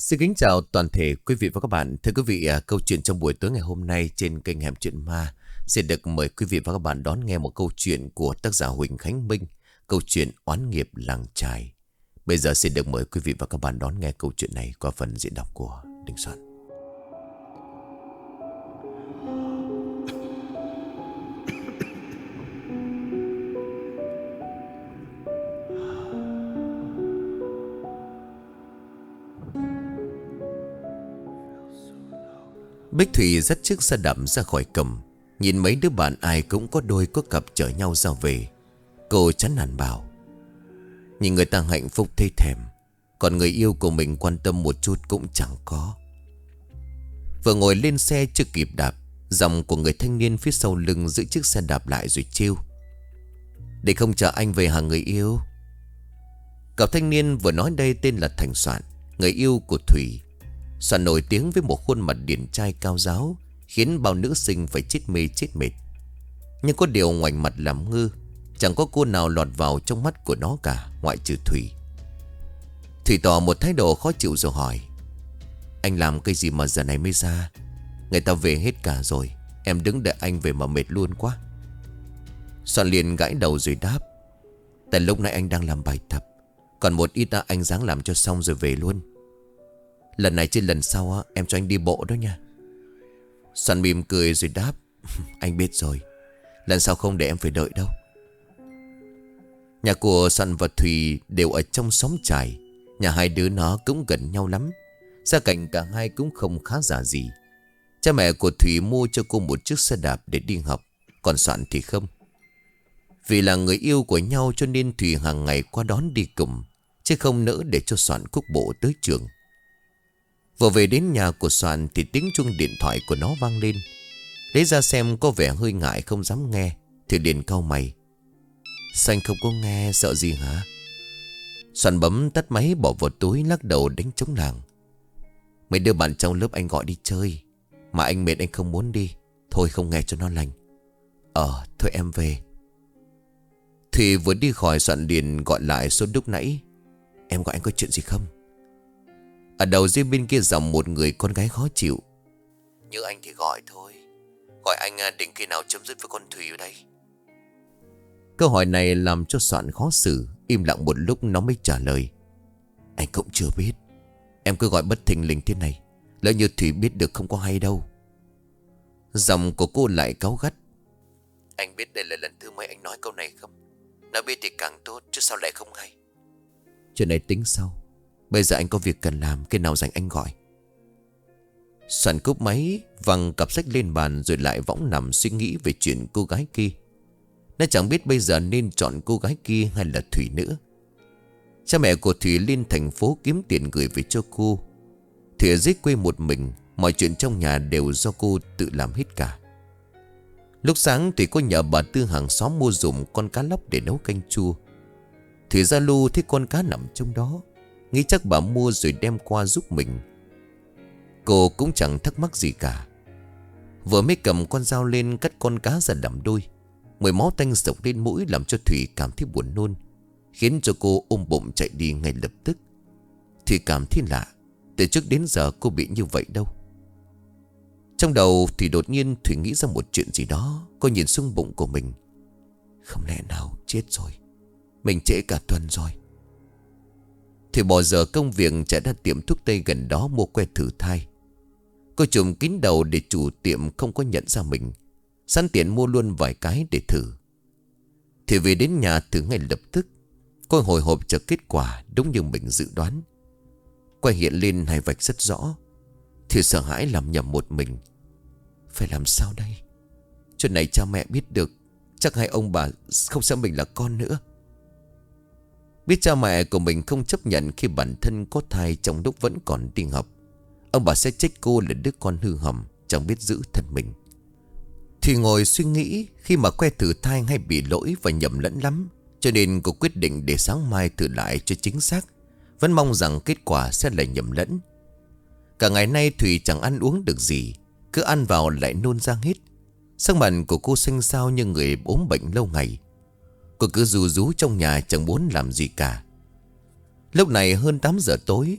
Xin kính chào toàn thể quý vị và các bạn. Thưa quý vị, câu chuyện trong buổi tối ngày hôm nay trên kênh Hẻm Chuyện Ma sẽ được mời quý vị và các bạn đón nghe một câu chuyện của tác giả Huỳnh Khánh Minh, câu chuyện Oán nghiệp làng chài. Bây giờ xin được mời quý vị và các bạn đón nghe câu chuyện này qua phần diễn đọc của Đình Soạn. Bích Thủy dắt chiếc xe đạp ra khỏi cổng, nhìn mấy đứa bạn ai cũng có đôi có cặp chở nhau ra về. Cô chán nản bảo: nhìn người ta hạnh phúc thấy thèm, còn người yêu của mình quan tâm một chút cũng chẳng có. Vừa ngồi lên xe chưa kịp đạp, giọng của người thanh niên phía sau lưng giữ chiếc xe đạp lại rồi trêu: để không chờ anh về hả người yêu? Cậu thanh niên vừa nói đây tên là Thành Soạn, người yêu của Thủy. Soạn nổi tiếng với một khuôn mặt điển trai cao ráo, khiến bao nữ sinh phải chết mê chết mệt. Nhưng có điều ngoảnh mặt làm ngơ, chẳng có cô nào lọt vào trong mắt của nó cả, ngoại trừ Thủy. Thủy tỏ một thái độ khó chịu rồi hỏi: anh làm cái gì mà giờ này mới ra? Người ta về hết cả rồi, em đứng đợi anh về mà mệt luôn quá. Soạn liền gãi đầu rồi đáp: tại lúc nãy anh đang làm bài tập, còn một ít anh ráng làm cho xong rồi về luôn. Lần này chứ lần sau em cho anh đi bộ đó nha. Soạn mỉm cười rồi đáp: anh biết rồi, lần sau không để em phải đợi đâu. Nhà của Soạn và Thùy đều ở trong xóm chài. Nhà hai đứa nó cũng gần nhau lắm, gia cảnh cả hai cũng không khá giả gì. Cha mẹ của Thùy mua cho cô một chiếc xe đạp để đi học, còn Soạn thì không. Vì là người yêu của nhau cho nên Thùy hàng ngày qua đón đi cùng, chứ không nỡ để cho Soạn cúc bộ tới trường. Vừa về đến nhà của Soạn thì tiếng chuông điện thoại của nó vang lên. Lấy ra xem có vẻ hơi ngại không dám nghe, thì liền cau mày: sao anh không có nghe, sợ gì hả? Soạn bấm tắt máy bỏ vào túi, lắc đầu đánh trống làng: mấy đứa bạn trong lớp anh gọi đi chơi, mà anh mệt anh không muốn đi, thôi không nghe cho nó lành. Thôi em về. Thùy vừa đi khỏi, Soạn liền gọi lại số lúc nãy: em gọi anh có chuyện gì không? Ở đầu dây bên kia giọng một người con gái khó chịu: như anh thì gọi thôi, gọi anh định khi nào chấm dứt với con Thùy ở đây? Câu hỏi này làm cho Soạn khó xử. Im lặng một lúc nó mới trả lời: anh cũng chưa biết, em cứ gọi bất thình lình thế này, lỡ như Thùy biết được không có hay đâu. Giọng của cô lại cáu gắt: anh biết đây là lần thứ mấy anh nói câu này không? Nó biết thì càng tốt, chứ sao lại không hay? Chuyện này tính sau, bây giờ anh có việc cần làm, khi nào rảnh anh gọi. Soạn cúp máy, văng cặp sách lên bàn rồi lại võng nằm suy nghĩ về chuyện cô gái kia. Nó chẳng biết bây giờ nên chọn cô gái kia hay là Thủy nữa. Cha mẹ của Thủy lên thành phố kiếm tiền gửi về cho cô. Thủy ở dưới quê một mình, mọi chuyện trong nhà đều do cô tự làm hết cả. Lúc sáng Thủy có nhờ bà Tư hàng xóm mua giùm con cá lóc để nấu canh chua. Thủy ra lu thấy con cá nằm trong đó, nghĩ chắc bà mua rồi đem qua giúp mình. Cô cũng chẳng thắc mắc gì cả. Vừa mới cầm con dao lên cắt con cá ra làm đôi, mùi máu tanh sộc lên mũi làm cho Thủy cảm thấy buồn nôn, khiến cho cô ôm bụng chạy đi ngay lập tức. Thủy cảm thấy lạ, từ trước đến giờ cô bị như vậy đâu. Trong đầu Thủy đột nhiên Thủy nghĩ ra một chuyện gì đó. Cô nhìn xuống bụng của mình: không lẽ nào chết rồi, mình trễ cả tuần rồi. Thủy bỏ giờ công việc chạy ra tiệm thuốc tây gần đó mua que thử thai. Cô trùm kín đầu để chủ tiệm không có nhận ra mình, sẵn tiện mua luôn vài cái để thử. Thì về đến nhà thử ngay lập tức. Cô hồi hộp chờ kết quả đúng như mình dự đoán. Que hiện lên hai vạch rất rõ. Thì sợ hãi làm nhầm một mình. Phải làm sao đây? Chuyện này cha mẹ biết được, chắc hai ông bà không xem mình là con nữa. Biết cha mẹ của mình không chấp nhận khi bản thân có thai trong lúc vẫn còn đi học, ông bà sẽ trách cô là đứa con hư hỏng, chẳng biết giữ thân mình. Thì ngồi suy nghĩ, khi mà que thử thai hay bị lỗi và nhầm lẫn lắm, cho nên cô quyết định để sáng mai thử lại cho chính xác, vẫn mong rằng kết quả sẽ là nhầm lẫn. Cả ngày nay Thùy chẳng ăn uống được gì, cứ ăn vào lại nôn ra hết. Sắc mặt của cô xanh xao như người ốm bệnh lâu ngày. Cô cứ rú rú trong nhà chẳng muốn làm gì cả. Lúc này hơn 8 giờ tối,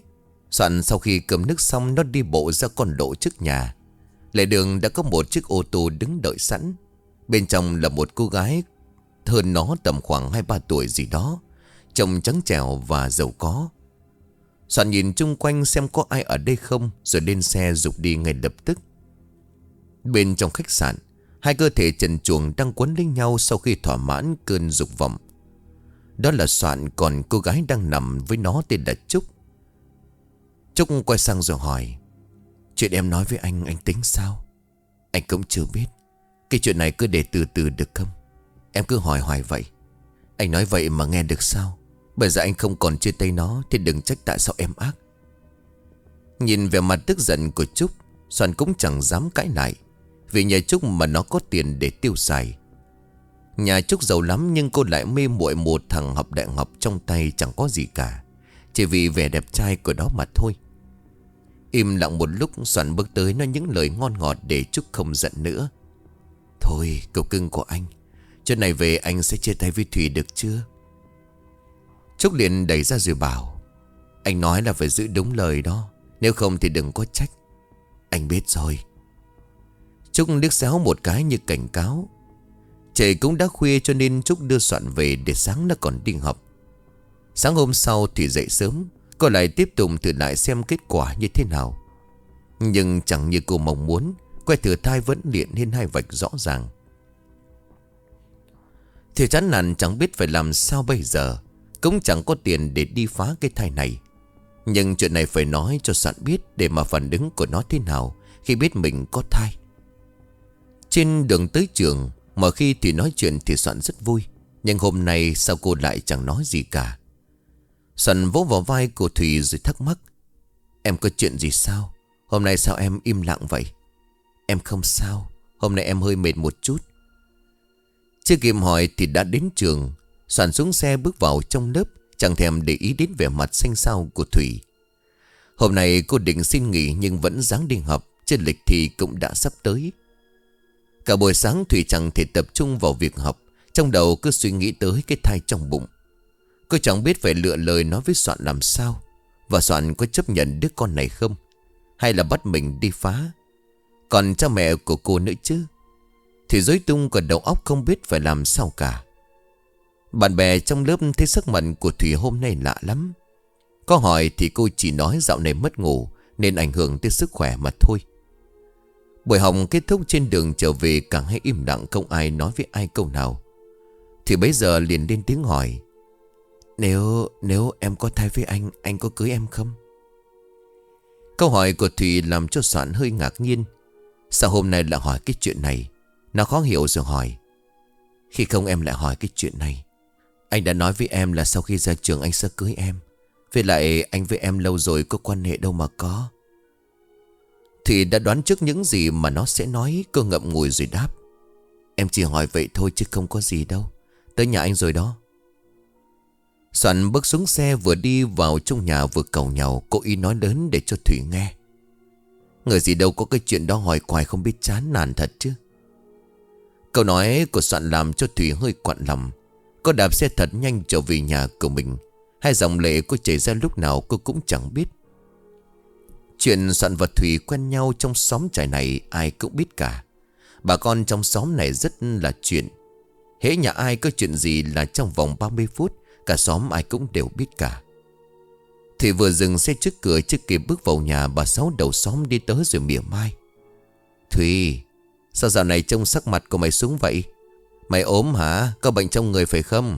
Soạn sau khi cầm nước xong, nó đi bộ ra con lộ trước nhà. Lề đường đã có một chiếc ô tô đứng đợi sẵn. Bên trong là một cô gái hơn nó tầm khoảng 2-3 tuổi gì đó, trông trắng trẻo và giàu có. Soạn nhìn chung quanh xem có ai ở đây không, rồi lên xe dục đi ngay lập tức. Bên trong khách sạn, hai cơ thể trần truồng đang quấn lấy nhau sau khi thỏa mãn cơn dục vọng. Đó là Soạn, còn cô gái đang nằm với nó tên là Trúc. Trúc quay sang rồi hỏi: chuyện em nói với anh tính sao? Anh cũng chưa biết. Cái chuyện này cứ để từ từ được không? Em cứ hỏi hoài vậy. Anh nói vậy mà nghe được sao? Bây giờ anh không còn chia tay nó thì đừng trách tại sao em ác. Nhìn vẻ mặt tức giận của Trúc, Soạn cũng chẳng dám cãi lại. Vì nhà Trúc mà nó có tiền để tiêu xài. Nhà Trúc giàu lắm, nhưng cô lại mê muội một thằng học đại học trong tay chẳng có gì cả, chỉ vì vẻ đẹp trai của nó mà thôi. Im lặng một lúc, Soạn bước tới nói những lời ngon ngọt để Trúc không giận nữa. Thôi cậu cưng của anh, chuyện này về anh sẽ chia tay với Thủy được chưa? Trúc liền đẩy ra rồi bảo: anh nói là phải giữ đúng lời đó, nếu không thì đừng có trách. Anh biết rồi. Trúc liếc xéo một cái như cảnh cáo. Trời cũng đã khuya cho nên Trúc đưa Soạn về để sáng nó còn đi học. Sáng hôm sau thì dậy sớm, cô lại tiếp tục thử lại xem kết quả như thế nào. Nhưng chẳng như cô mong muốn, que thử thai vẫn hiện lên hai vạch rõ ràng. Thì chán nản chẳng biết phải làm sao bây giờ, cũng chẳng có tiền để đi phá cái thai này. Nhưng chuyện này phải nói cho Soạn biết, để mà phản ứng của nó thế nào khi biết mình có thai. Trên đường tới trường, mọi khi thì nói chuyện thì Soạn rất vui. Nhưng hôm nay sao cô lại chẳng nói gì cả? Soạn vỗ vào vai của Thủy rồi thắc mắc: em có chuyện gì sao? Hôm nay sao em im lặng vậy? Em không sao, hôm nay em hơi mệt một chút. Chưa kịp hỏi thì đã đến trường. Soạn xuống xe bước vào trong lớp, chẳng thèm để ý đến vẻ mặt xanh xao của Thủy. Hôm nay cô định xin nghỉ nhưng vẫn ráng đi học, trên lịch thì cũng đã sắp tới. Cả buổi sáng Thủy chẳng thể tập trung vào việc học, trong đầu cứ suy nghĩ tới cái thai trong bụng. Cô chẳng biết phải lựa lời nói với Soạn làm sao. Và Soạn có chấp nhận đứa con này không, hay là bắt mình đi phá? Còn cha mẹ của cô nữa chứ. Thì rối tung cả đầu óc, không biết phải làm sao cả. Bạn bè trong lớp thấy sắc mặt của Thủy hôm nay lạ lắm. Có hỏi thì cô chỉ nói dạo này mất ngủ nên ảnh hưởng tới sức khỏe mà thôi. Buổi học kết thúc, trên đường trở về cả hai im lặng, không ai nói với ai câu nào. Thì bấy giờ liền lên tiếng hỏi: Nếu em có thai với anh có cưới em không? Câu hỏi của Thủy làm cho Soạn hơi ngạc nhiên. Sao hôm nay lại hỏi cái chuyện này? Nó khó hiểu rồi hỏi: khi không em lại hỏi cái chuyện này? Anh đã nói với em là sau khi ra trường anh sẽ cưới em. Với lại anh với em lâu rồi có quan hệ đâu mà có. Thủy đã đoán trước những gì mà nó sẽ nói. Cô ngậm ngùi rồi đáp: em chỉ hỏi vậy thôi chứ không có gì đâu. Tới nhà anh rồi đó. Soạn bước xuống xe, vừa đi vào trong nhà vừa càu nhàu, cố ý nói lớn để cho Thủy nghe. Người gì đâu có cái chuyện đó hỏi hoài không biết chán nản thật chứ. Câu nói của Soạn làm cho Thủy hơi quặn lòng. Cô đạp xe thật nhanh trở về nhà của mình. Hai dòng lệ cô chảy ra lúc nào cô cũng chẳng biết. Chuyện Soạn và Thủy quen nhau trong xóm trại này ai cũng biết cả. Bà con trong xóm này rất là chuyện. Hễ nhà ai có chuyện gì là trong vòng 30 phút cả xóm ai cũng đều biết cả. Thì vừa dừng xe trước cửa, chưa kịp bước vào nhà, bà Sáu đầu xóm đi tới rồi mỉa mai: Thủy, sao dạo này trông sắc mặt của mày xuống vậy? Mày ốm hả? Có bệnh trong người phải không?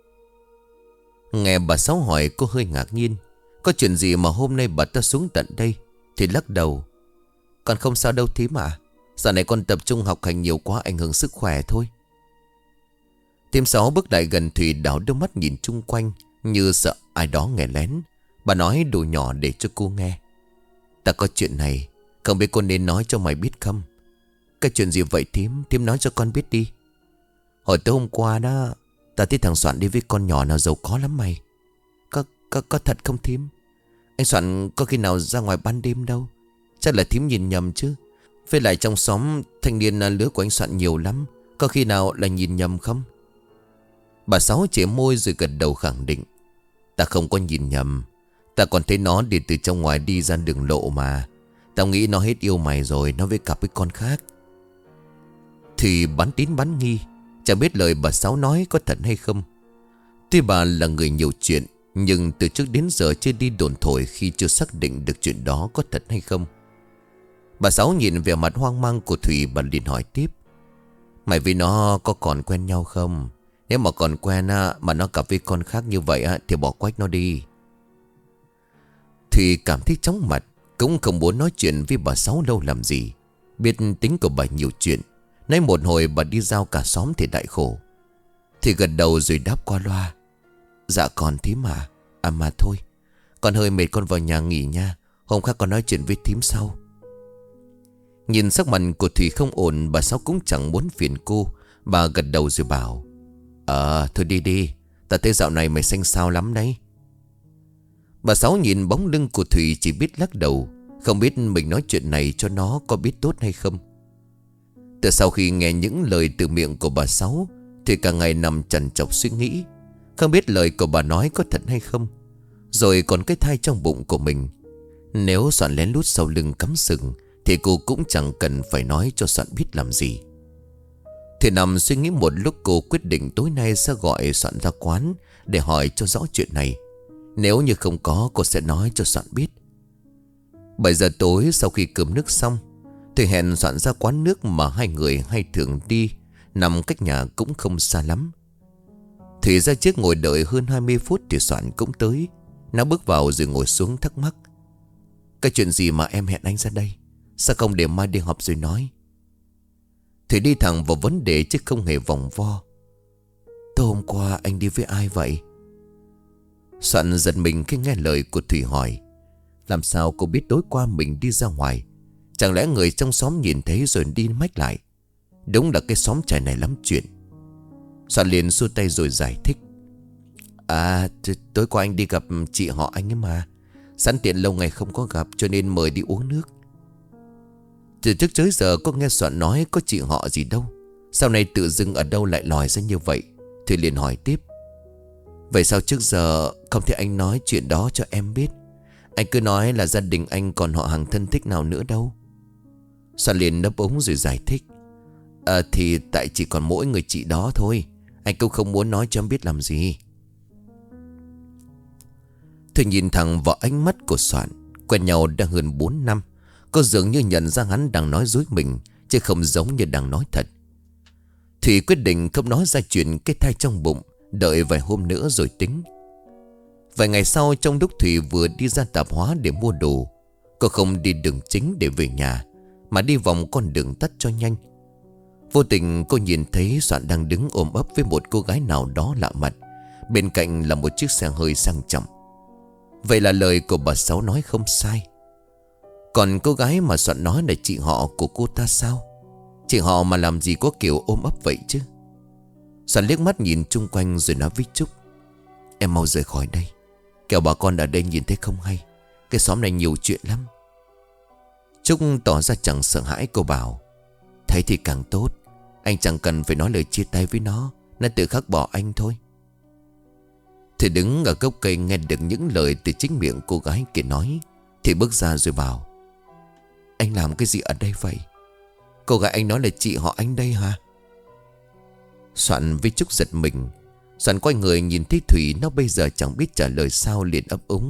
Nghe bà Sáu hỏi, cô hơi ngạc nhiên. Có chuyện gì mà hôm nay bà ta xuống tận đây? Thì lắc đầu: con không sao đâu thím ạ. Dạo này con tập trung học hành nhiều quá, ảnh hưởng sức khỏe thôi. Thím Sáu bước lại gần Thủy, đảo đôi mắt nhìn chung quanh như sợ ai đó nghe lén. Bà nói đồ nhỏ để cho cô nghe: ta có chuyện này, không biết con nên nói cho mày biết không? Cái chuyện gì vậy thím? Thím nói cho con biết đi. Hồi tối hôm qua đó, ta thấy thằng Soạn đi với con nhỏ nào giàu có lắm mày. Có thật không thím? Anh Soạn có khi nào ra ngoài ban đêm đâu. Chắc là thím nhìn nhầm chứ. Với lại trong xóm thanh niên lứa của anh Soạn nhiều lắm. Có khi nào là nhìn nhầm không? Bà Sáu chỉ môi rồi gật đầu khẳng định: ta không có nhìn nhầm. Ta còn thấy nó đi từ trong ngoài đi ra đường lộ mà. Tao nghĩ nó hết yêu mày rồi, nó với cặp với con khác. Thùy bán tín bán nghi, chẳng biết lời bà Sáu nói có thật hay không. Tuy bà là người nhiều chuyện, nhưng từ trước đến giờ chưa đi đồn thổi khi chưa xác định được chuyện đó có thật hay không. Bà Sáu nhìn vẻ mặt hoang mang của Thùy, bà liền hỏi tiếp. Mày với nó có còn quen nhau không? Nếu mà còn quen mà nó cặp với con khác như vậy thì bỏ quách nó đi. Thùy cảm thấy chóng mặt, cũng không muốn nói chuyện với bà Sáu lâu làm gì. Biết tính của bà nhiều chuyện, nay một hồi bà đi giao cả xóm thì đại khổ. Thì gật đầu rồi đáp qua loa. Dạ còn thím mà. À mà thôi, con hơi mệt, con vào nhà nghỉ nha. Hôm khác con nói chuyện với thím sau. Nhìn sắc mặt của Thùy không ổn, bà Sáu cũng chẳng muốn phiền cô. Bà gật đầu rồi bảo. Thôi đi đi, ta thấy dạo này mày xanh xao lắm đấy. Bà Sáu nhìn bóng lưng của Thùy chỉ biết lắc đầu, không biết mình nói chuyện này cho nó có biết tốt hay không. Từ sau khi nghe những lời từ miệng của bà Sáu, thì cả ngày nằm trằn trọc suy nghĩ, không biết lời của bà nói có thật hay không. Rồi còn cái thai trong bụng của mình, nếu Soạn lén lút sau lưng cắm sừng thì cô cũng chẳng cần phải nói cho Soạn biết làm gì. Thì nằm suy nghĩ một lúc, cô quyết định tối nay sẽ gọi Soạn ra quán để hỏi cho rõ chuyện này. Nếu như không có, cô sẽ nói cho Soạn biết. 7 giờ tối sau khi cơm nước xong, thì hẹn Soạn ra quán nước mà hai người hay thường đi, nằm cách nhà cũng không xa lắm. Thủy ra trước ngồi đợi hơn 20 phút thì Soạn cũng tới. Nó bước vào rồi ngồi xuống thắc mắc. Cái chuyện gì mà em hẹn anh ra đây? Sao không để mai đi họp rồi nói? Thủy đi thẳng vào vấn đề chứ không hề vòng vo. Tối hôm qua anh đi với ai vậy? Soạn giật mình khi nghe lời của Thủy hỏi. Làm sao cô biết tối qua mình đi ra ngoài? Chẳng lẽ người trong xóm nhìn thấy rồi đi mách lại? Đúng là cái xóm trài này lắm chuyện. Soạn liền xua tay rồi giải thích. Tối qua anh đi gặp chị họ anh ấy mà. Sẵn tiện lâu ngày không có gặp cho nên mời đi uống nước. Từ trước tới giờ có nghe Soạn nói có chị họ gì đâu. Sau này tự dưng ở đâu lại lòi ra như vậy. Thì liền hỏi tiếp. Vậy sao trước giờ không thể anh nói chuyện đó cho em biết? Anh cứ nói là gia đình anh còn họ hàng thân thích nào nữa đâu. Soạn liền nấp úng rồi giải thích. Thì tại chỉ còn mỗi người chị đó thôi. Anh cũng không muốn nói cho em biết làm gì. Tôi nhìn thẳng vào ánh mắt của Soạn. Quen nhau đã hơn 4 năm. Cô dường như nhận ra hắn đang nói dối mình, chứ không giống như đang nói thật. Thủy quyết định không nói ra chuyện cái thai trong bụng, đợi vài hôm nữa rồi tính. Vài ngày sau, trong lúc Thủy vừa đi ra tạp hóa để mua đồ, cô không đi đường chính để về nhà, mà đi vòng con đường tắt cho nhanh. Vô tình cô nhìn thấy Soạn đang đứng ôm ấp với một cô gái nào đó lạ mặt. Bên cạnh là một chiếc xe hơi sang trọng. Vậy là lời của bà Sáu nói không sai. Còn cô gái mà Soạn nói là chị họ của cô ta sao? Chị họ mà làm gì có kiểu ôm ấp vậy chứ? Soạn liếc mắt nhìn chung quanh rồi nói với Trúc. Em mau rời khỏi đây, kẻo bà con ở đây nhìn thấy không hay. Cái xóm này nhiều chuyện lắm. Trúc tỏ ra chẳng sợ hãi. Cô bảo. Thấy thì càng tốt. Anh chẳng cần phải nói lời chia tay với nó tự khắc bỏ anh thôi. Thì đứng ở gốc cây nghe được những lời từ chính miệng cô gái kia nói, thì bước ra rồi bảo. Anh làm cái gì ở đây vậy? Cô gái anh nói là chị họ anh đây hả? Soạn với Trúc giật mình. Soạn quay người nhìn thấy Thủy, nó bây giờ chẳng biết trả lời sao, liền ấp úng.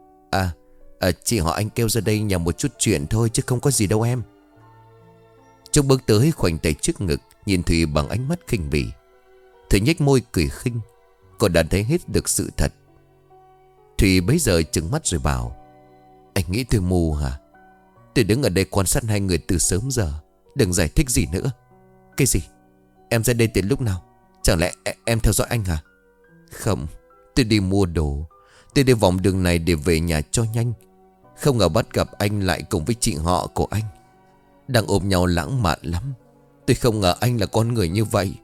Chị họ anh kêu ra đây nhằm một chút chuyện thôi chứ không có gì đâu em. Trúc bước tới khoanh tay trước ngực, nhìn Thủy bằng ánh mắt khinh bỉ. Thủy nhếch môi cười khinh. Cô đã thấy hết được sự thật. Thủy bấy giờ trừng mắt rồi bảo. Anh nghĩ tôi mù hả? Tôi đứng ở đây quan sát hai người từ sớm giờ. Đừng giải thích gì nữa. Cái gì? Em ra đây từ lúc nào? Chẳng lẽ em theo dõi anh hả? Không, tôi đi mua đồ. Tôi đi vòng đường này để về nhà cho nhanh. Không ngờ bắt gặp anh lại cùng với chị họ của anh, đang ôm nhau lãng mạn lắm. Tôi không ngờ anh là con người như vậy.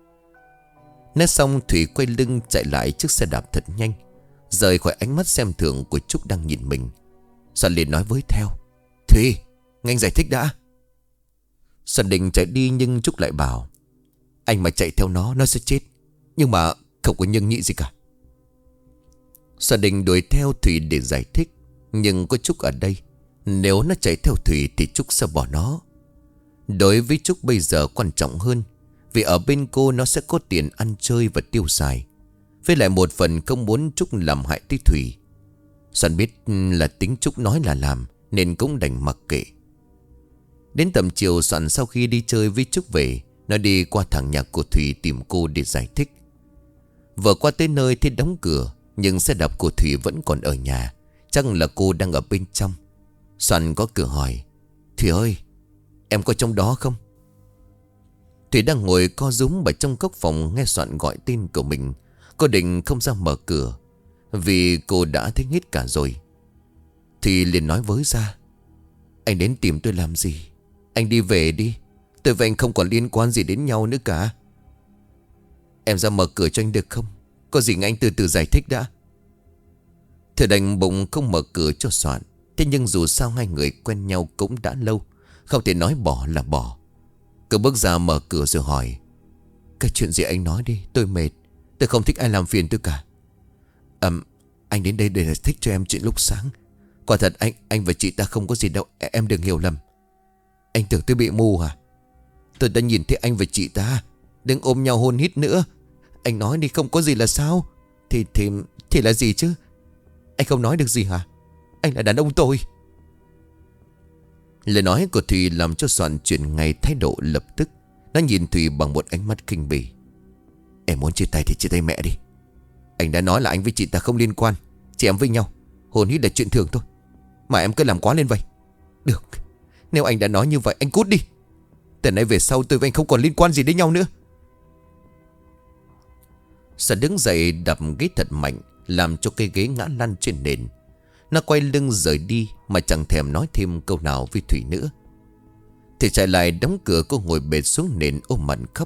Nói xong Thủy quay lưng chạy lại chiếc xe đạp thật nhanh, rời khỏi ánh mắt xem thường của Trúc đang nhìn mình. Soạn liền nói với theo. Thủy, nghe anh giải thích đã. Soạn định chạy đi nhưng Trúc lại bảo. Anh mà chạy theo nó sẽ chết. Nhưng mà không có nhân nhị gì cả. Soạn định đuổi theo Thủy để giải thích, nhưng có Trúc ở đây. Nếu nó chạy theo Thủy thì Trúc sẽ bỏ nó. Đối với Trúc bây giờ quan trọng hơn, vì ở bên cô nó sẽ có tiền ăn chơi và tiêu xài. Với lại một phần không muốn Trúc làm hại tới Thủy. Soạn biết là tính Trúc nói là làm, nên cũng đành mặc kệ. Đến tầm chiều, Soạn sau khi đi chơi với Trúc về, nó đi qua thẳng nhà của Thủy tìm cô để giải thích. Vừa qua tới nơi thì đóng cửa, nhưng xe đạp của Thủy vẫn còn ở nhà. Chắc là cô đang ở bên trong. Soạn có cửa hỏi: Thủy ơi, em có trong đó không? Thủy đang ngồi co rúm ở trong góc phòng, nghe Soạn gọi tên của mình. Cô định không ra mở cửa, vì cô đã thấy hết cả rồi. Thủy liền nói với ra: Anh đến tìm tôi làm gì? Anh đi về đi. Tôi và anh không còn liên quan gì đến nhau nữa cả. Em ra mở cửa cho anh được không? Có gì anh từ từ giải thích đã. Thủy đành bụng không mở cửa cho Soạn. Thế nhưng dù sao hai người quen nhau cũng đã lâu, không thể nói bỏ là bỏ. Cứ bước ra mở cửa rồi hỏi: Cái chuyện gì anh nói đi, tôi mệt. Tôi không thích ai làm phiền tôi cả. Anh đến đây để giải thích cho em chuyện lúc sáng. Quả thật anh và chị ta không có gì đâu. Em đừng hiểu lầm. Anh tưởng tôi bị mù hả? Tôi đã nhìn thấy anh và chị ta đừng ôm nhau hôn hít nữa. Anh nói đi, không có gì là sao? Thì là gì chứ? Anh không nói được gì hả? Anh là đàn ông tôi. Lời nói của Thùy làm cho Soạn chuyển ngay thái độ lập tức. Nó nhìn Thùy bằng một ánh mắt khinh bỉ. Em muốn chia tay thì chia tay mẹ đi. Anh đã nói là anh với chị ta không liên quan. Chị em với nhau hôn hít là chuyện thường thôi, mà em cứ làm quá lên vậy. Được, nếu anh đã nói như vậy anh cút đi. Từ nay về sau tôi và anh không còn liên quan gì đến nhau nữa. Soạn đứng dậy đập ghế thật mạnh, làm cho cây ghế ngã lăn trên nền. Nó quay lưng rời đi mà chẳng thèm nói thêm câu nào với Thủy nữa. Thì chạy lại đóng cửa, cô ngồi bệt xuống nền ôm mặt khóc.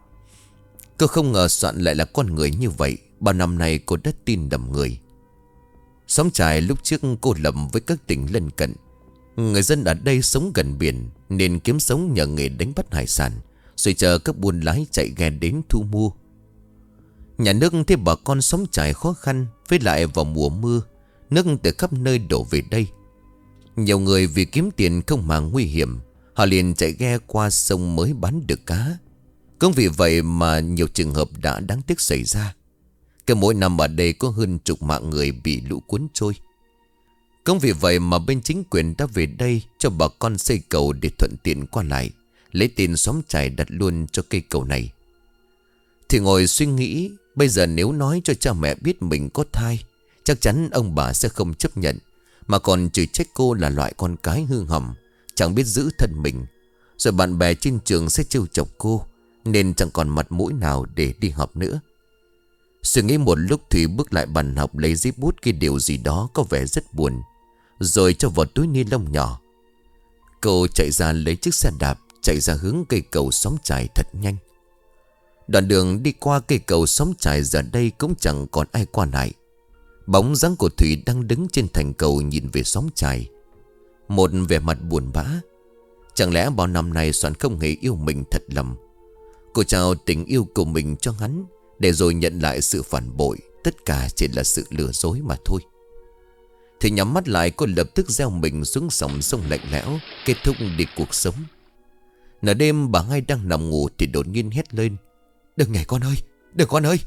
Cô không ngờ Soạn lại là con người như vậy. Bao năm nay cô đã tin đầm người. Xóm Chài lúc trước cô lầm với các tỉnh lân cận. Người dân ở đây sống gần biển nên kiếm sống nhờ nghề đánh bắt hải sản, rồi chờ các buôn lái chạy ghe đến thu mua. Nhà nước thấy bà con xóm Chài khó khăn, với lại vào mùa mưa, nước từ khắp nơi đổ về đây. Nhiều người vì kiếm tiền không màng nguy hiểm, họ liền chạy ghe qua sông mới bán được cá. Cũng vì vậy mà nhiều trường hợp đã đáng tiếc xảy ra. Cứ mỗi năm ở đây có hơn chục mạng người bị lũ cuốn trôi. Cũng vì vậy mà bên chính quyền đã về đây cho bà con xây cầu để thuận tiện qua lại, lấy tên xóm Chài đặt luôn cho cây cầu này. Thì ngồi suy nghĩ, bây giờ nếu nói cho cha mẹ biết mình có thai, chắc chắn ông bà sẽ không chấp nhận, mà còn chửi trách cô là loại con cái hư hỏng, chẳng biết giữ thân mình. Rồi bạn bè trên trường sẽ trêu chọc cô, nên chẳng còn mặt mũi nào để đi học nữa. Suy nghĩ một lúc, Thủy bước lại bàn học, lấy giấy bút ghi điều gì đó có vẻ rất buồn, rồi cho vào túi ni lông nhỏ. Cô chạy ra lấy chiếc xe đạp, chạy ra hướng cây cầu xóm Chài thật nhanh. Đoạn đường đi qua cây cầu xóm Chài giờ đây cũng chẳng còn ai qua lại. Bóng dáng của Thủy đang đứng trên thành cầu nhìn về xóm Chài, một vẻ mặt buồn bã. Chẳng lẽ bao năm nay Soạn không hề yêu mình thật lòng? Cô trao tình yêu của mình cho hắn, để rồi nhận lại sự phản bội. Tất cả chỉ là sự lừa dối mà thôi. Thì nhắm mắt lại, cô lập tức gieo mình xuống dòng sông lạnh lẽo, kết thúc đi cuộc sống. Nửa đêm bà Hai đang nằm ngủ thì đột nhiên hét lên: Đừng nhảy con ơi, đừng con ơi.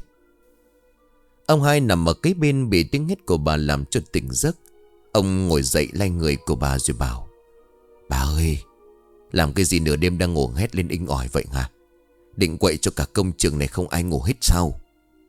Ông Hai nằm ở kế bên bị tiếng hét của bà làm cho tỉnh giấc. Ông ngồi dậy lay người của bà rồi bảo: Bà ơi, làm cái gì nửa đêm đang ngủ hét lên inh ỏi vậy hả? Định quậy cho cả công trường này không ai ngủ hết sao?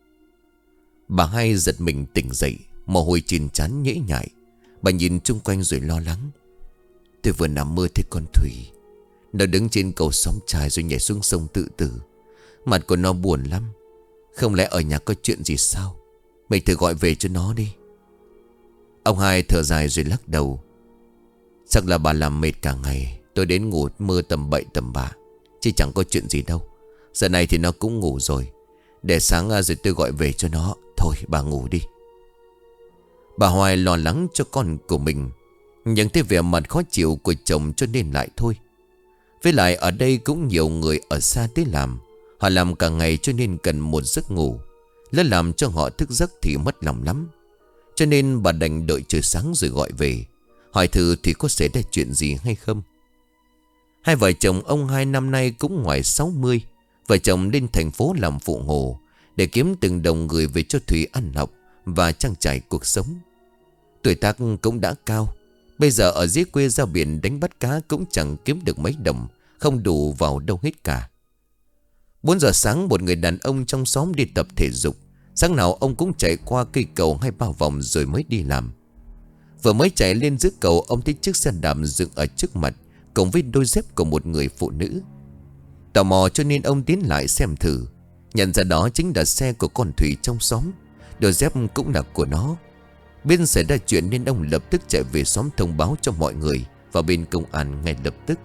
Bà Hai giật mình tỉnh dậy, mồ hôi trên trán nhễ nhại. Bà nhìn chung quanh rồi lo lắng: Tôi vừa nằm mơ thấy con Thủy. Nó đứng trên cầu xóm Chài rồi nhảy xuống sông tự tử. Mặt của nó buồn lắm. Không lẽ ở nhà có chuyện gì sao? Mình thử gọi về cho nó đi. Ông Hai thở dài rồi lắc đầu: Chắc là bà làm mệt cả ngày. Tôi đến ngủ mơ tầm bậy tầm bạ, chứ chẳng có chuyện gì đâu. Giờ này thì nó cũng ngủ rồi. Để sáng rồi tôi gọi về cho nó. Thôi bà ngủ đi. Bà Hoài lo lắng cho con của mình, nhưng thấy vẻ mặt khó chịu của chồng cho nên lại thôi. Với lại ở đây cũng nhiều người ở xa tới làm. Họ làm cả ngày cho nên cần một giấc ngủ. Lỡ làm cho họ thức giấc thì mất lòng lắm. Cho nên bà đành đợi trời sáng rồi gọi về, hỏi thử thì có xảy ra chuyện gì hay không. Hai vợ chồng ông Hai năm nay cũng ngoài 60. Vợ chồng lên thành phố làm phụ hồ để kiếm từng đồng gửi về cho Thủy ăn học và trang trải cuộc sống. Tuổi tác cũng đã cao. Bây giờ ở dưới quê ra biển đánh bắt cá cũng chẳng kiếm được mấy đồng, không đủ vào đâu hết cả. 4 giờ sáng một người đàn ông trong xóm đi tập thể dục. Sáng nào ông cũng chạy qua cây cầu 2-3 vòng rồi mới đi làm. Vừa mới chạy lên dưới cầu, ông thấy chiếc xe đạp dựng ở trước mặt cùng với đôi dép của một người phụ nữ. Tò mò cho nên ông tiến lại xem thử. Nhận ra đó chính là xe của con Thủy trong xóm. Đôi dép cũng là của nó. Biết xảy ra chuyện nên ông lập tức chạy về xóm thông báo cho mọi người và bên công an ngay lập tức.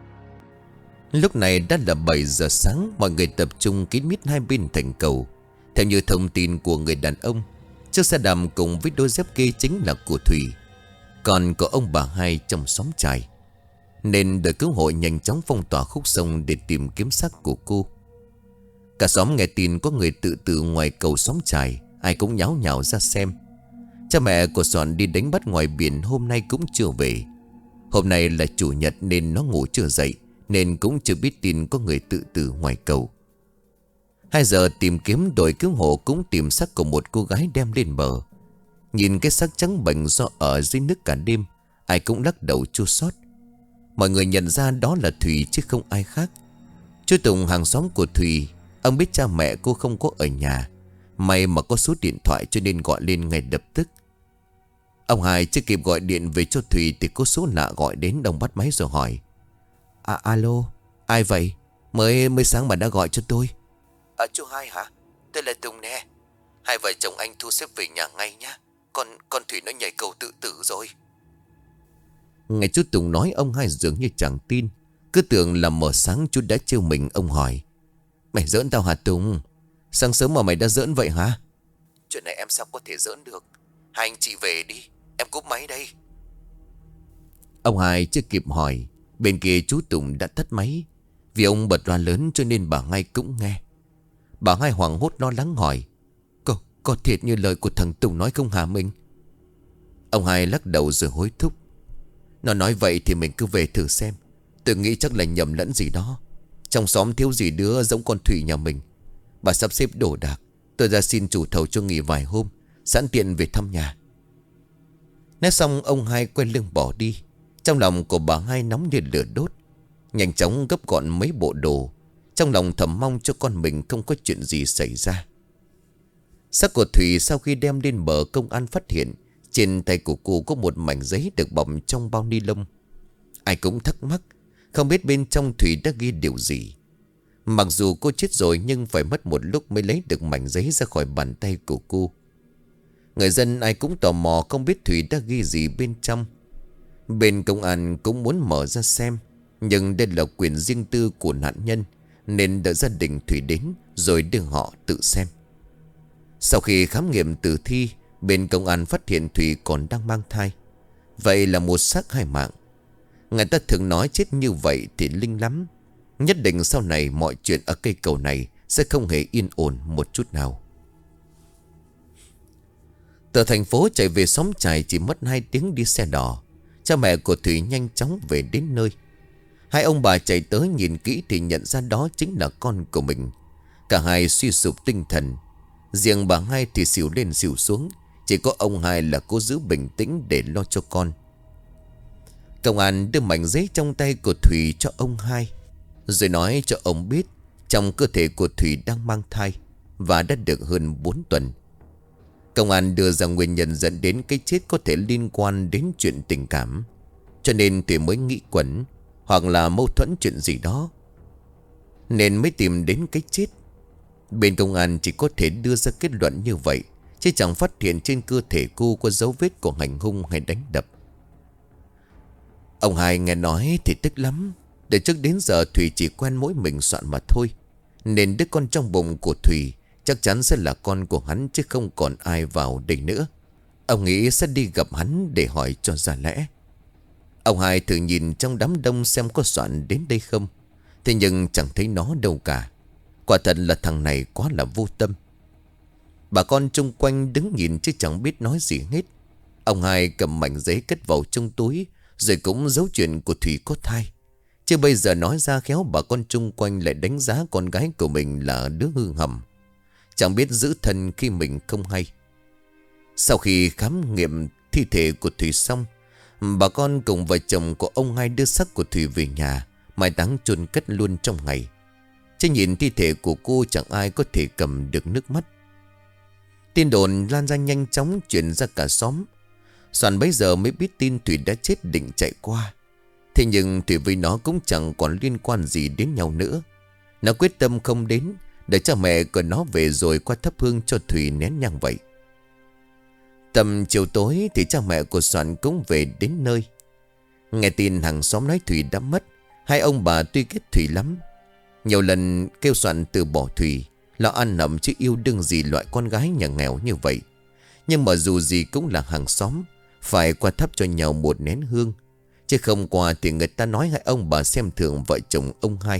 Lúc này đã là 7 giờ sáng. Mọi người tập trung kín mít hai bên thành cầu. Theo như thông tin của người đàn ông, chiếc xe đạp cùng với đôi dép kia chính là của Thủy, còn có ông bà Hai trong xóm trài. Nên đội cứu hộ nhanh chóng phong tỏa khúc sông để tìm kiếm xác của cô. Cả xóm nghe tin có người tự tử ngoài cầu xóm trài, ai cũng nháo nhào ra xem. Cha mẹ của Soạn đi đánh bắt ngoài biển hôm nay cũng chưa về. Hôm nay là chủ nhật nên nó ngủ chưa dậy, nên cũng chưa biết tin có người tự tử ngoài cầu. 2 giờ tìm kiếm, đội cứu hộ cũng tìm xác của một cô gái đem lên bờ. Nhìn cái xác trắng bệch do ở dưới nước cả đêm, ai cũng lắc đầu chua xót. Mọi người nhận ra đó là Thủy chứ không ai khác. Chú Tùng, hàng xóm của Thủy, ông biết cha mẹ cô không có ở nhà. May mà có số điện thoại cho nên gọi lên ngay lập tức. Ông Hai chưa kịp gọi điện về cho Thủy thì có số lạ gọi đến. Ông bắt máy rồi hỏi: Alo, ai vậy? Mới sáng mà đã gọi cho tôi. Chú Hai hả? Tôi là Tùng nè. Hai vợ chồng anh thu xếp về nhà ngay nhá. Con Thủy nó nhảy cầu tự tử rồi. Nghe chú Tùng nói, ông Hai dường như chẳng tin. Cứ tưởng là mở sáng chú đã trêu mình. Ông hỏi: Mày giỡn tao hả Tùng? Sáng sớm mà mày đã giỡn vậy hả? Chuyện này em sao có thể giỡn được. Hai anh chị về đi, em cúp máy đây. Ông Hai chưa kịp hỏi, bên kia chú Tùng đã tắt máy. Vì ông bật loa lớn cho nên bà Hai cũng nghe. Bà Hai hoảng hốt lo lắng hỏi: Có thiệt như lời của thằng Tùng nói không hả mình? Ông Hai lắc đầu rồi hối thúc: Nó nói vậy thì mình cứ về thử xem. Tôi nghĩ chắc là nhầm lẫn gì đó. Trong xóm thiếu gì đứa giống con Thủy nhà mình. Bà sắp xếp đồ đạc, tôi ra xin chủ thầu cho nghỉ vài hôm, sẵn tiện về thăm nhà. Nói xong ông Hai quay lưng bỏ đi. Trong lòng của bà Hai nóng như lửa đốt. Nhanh chóng gấp gọn mấy bộ đồ, trong lòng thầm mong cho con mình không có chuyện gì xảy ra. Xác của Thủy sau khi đem lên bờ, công an phát hiện trên tay của cô có một mảnh giấy được bọc trong bao ni lông. Ai cũng thắc mắc, không biết bên trong Thủy đã ghi điều gì. Mặc dù cô chết rồi nhưng phải mất một lúc mới lấy được mảnh giấy ra khỏi bàn tay của cô. Người dân ai cũng tò mò không biết Thủy đã ghi gì bên trong. Bên công an cũng muốn mở ra xem, nhưng đây là quyền riêng tư của nạn nhân, nên đợi gia đình Thủy đến rồi đưa họ tự xem. Sau khi khám nghiệm tử thi, bên công an phát hiện Thủy còn đang mang thai. Vậy là một xác hai mạng. Người ta thường nói chết như vậy thì linh lắm. Nhất định sau này mọi chuyện ở cây cầu này sẽ không hề yên ổn một chút nào. Từ thành phố chạy về xóm trài chỉ mất 2 tiếng đi xe đò. Cha mẹ của Thủy nhanh chóng về đến nơi. Hai ông bà chạy tới nhìn kỹ thì nhận ra đó chính là con của mình. Cả hai suy sụp tinh thần. Riêng bà Hai thì xỉu lên xỉu xuống. Chỉ có ông Hai là cố giữ bình tĩnh để lo cho con. Công an đưa mảnh giấy trong tay của Thủy cho ông Hai, rồi nói cho ông biết trong cơ thể của Thủy đang mang thai và đã được hơn 4 tuần. Công an đưa ra nguyên nhân dẫn đến cái chết có thể liên quan đến chuyện tình cảm, cho nên Thủy mới nghĩ quẩn hoặc là mâu thuẫn chuyện gì đó, nên mới tìm đến cái chết. Bên công an chỉ có thể đưa ra kết luận như vậy, chứ chẳng phát hiện trên cơ thể cô có dấu vết của hành hung hay đánh đập. Ông Hai nghe nói thì tức lắm. Để trước đến giờ Thủy chỉ quen mỗi mình Soạn mà thôi, nên đứa con trong bụng của Thủy chắc chắn sẽ là con của hắn, chứ không còn ai vào đây nữa. Ông nghĩ sẽ đi gặp hắn để hỏi cho ra lẽ. Ông Hai thử nhìn trong đám đông xem có Soạn đến đây không. Thế nhưng chẳng thấy nó đâu cả. Quả thật là thằng này quá là vô tâm. Bà con chung quanh đứng nhìn chứ chẳng biết nói gì hết. Ông hai cầm mảnh giấy cất vào trong túi, rồi cũng giấu chuyện của Thủy có thai. Chứ bây giờ nói ra khéo bà con chung quanh lại đánh giá con gái của mình là đứa hư hầm, chẳng biết giữ thân khi mình không hay. Sau khi khám nghiệm thi thể của Thủy xong, bà con cùng vợ chồng của ông hai đưa xác của Thủy về nhà, mai táng chôn cất luôn trong ngày. Chứ nhìn thi thể của cô chẳng ai có thể cầm được nước mắt. Tin đồn lan ra nhanh chóng, truyền ra cả xóm. Soàn bấy giờ mới biết tin Thủy đã chết, định chạy qua. Thế nhưng Thủy với nó cũng chẳng còn liên quan gì đến nhau nữa. Nó quyết tâm không đến, để cha mẹ của nó về rồi qua thắp hương cho Thủy nén nhang vậy. Tầm chiều tối thì cha mẹ của Soàn cũng về đến nơi. Nghe tin hàng xóm nói Thủy đã mất, hai ông bà tuy ghét Thủy lắm. Nhiều lần kêu Soàn từ bỏ Thủy, lo ăn nằm chứ yêu đương gì loại con gái nhà nghèo như vậy. Nhưng mà dù gì cũng là hàng xóm, phải qua thắp cho nhau một nén hương. Chứ không qua thì người ta nói hai ông bà xem thường vợ chồng ông hai.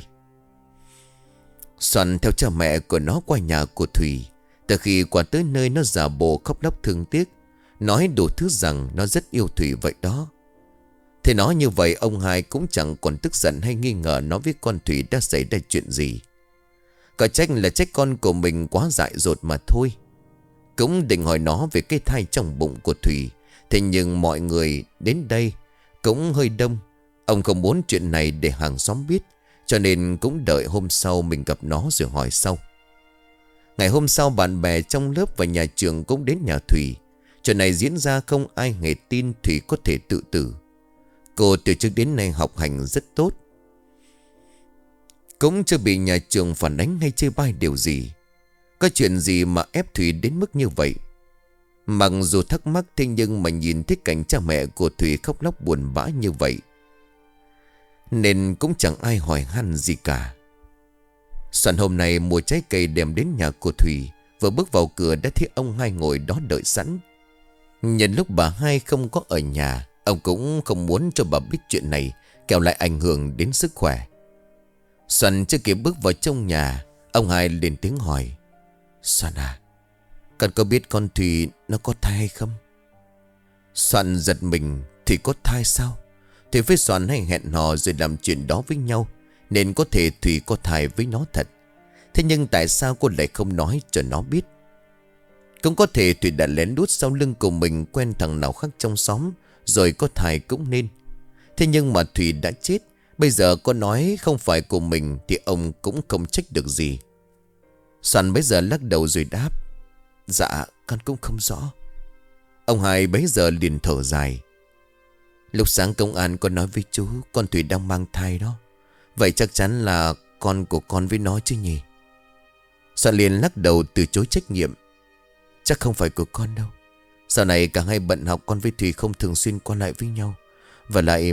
Soàn theo cha mẹ của nó qua nhà của Thủy. Từ khi qua tới nơi nó giả bộ khóc lóc thương tiếc, nói đủ thứ rằng nó rất yêu Thủy vậy đó. Thế nói như vậy ông hai cũng chẳng còn tức giận hay nghi ngờ nó với con Thủy đã xảy ra chuyện gì. Có trách là trách con của mình quá dại dột mà thôi. Cũng định hỏi nó về cái thai trong bụng của Thủy. Thế nhưng mọi người đến đây cũng hơi đông. Ông không muốn chuyện này để hàng xóm biết, cho nên cũng đợi hôm sau mình gặp nó rồi hỏi sau. Ngày hôm sau bạn bè trong lớp và nhà trường cũng đến nhà Thủy. Chuyện này diễn ra không ai hề tin Thủy có thể tự tử. Cô từ trước đến nay học hành rất tốt, cũng chưa bị nhà trường phản ánh hay chê bai điều gì. Có chuyện gì mà ép Thủy đến mức như vậy? Mặc dù thắc mắc, thế nhưng mà nhìn thấy cảnh cha mẹ của Thủy khóc lóc buồn bã như vậy, nên cũng chẳng ai hỏi han gì cả. Soạn hôm nay mua trái cây đem đến nhà của Thủy, vừa bước vào cửa đã thấy ông hai ngồi đó đợi sẵn. Nhân lúc bà hai không có ở nhà, ông cũng không muốn cho bà biết chuyện này, kẻo lại ảnh hưởng đến sức khỏe. Soạn chưa kịp bước vào trong nhà, ông hai lên tiếng hỏi: Soạn à, con có biết con Thủy nó có thai hay không? Soạn giật mình: Thủy có thai sao? Thủy với Soạn hay hẹn hò rồi làm chuyện đó với nhau, nên có thể Thủy có thai với nó thật. Thế nhưng tại sao cô lại không nói cho nó biết? Cũng có thể Thủy đã lén lút sau lưng của mình quen thằng nào khác trong xóm, rồi có thai cũng nên. Thế nhưng mà Thủy đã chết, bây giờ cô nói không phải của mình thì ông cũng không trách được gì. Soạn bây giờ lắc đầu rồi đáp: Dạ con cũng không rõ. Ông hai bấy giờ liền thở dài: Lúc sáng công an có nói với chú con Thủy đang mang thai đó. Vậy chắc chắn là con của con với nó chứ nhỉ? Soạn liền lắc đầu từ chối trách nhiệm: Chắc không phải của con đâu. Sau này cả hai bận học, con với Thủy không thường xuyên qua lại với nhau. Và lại...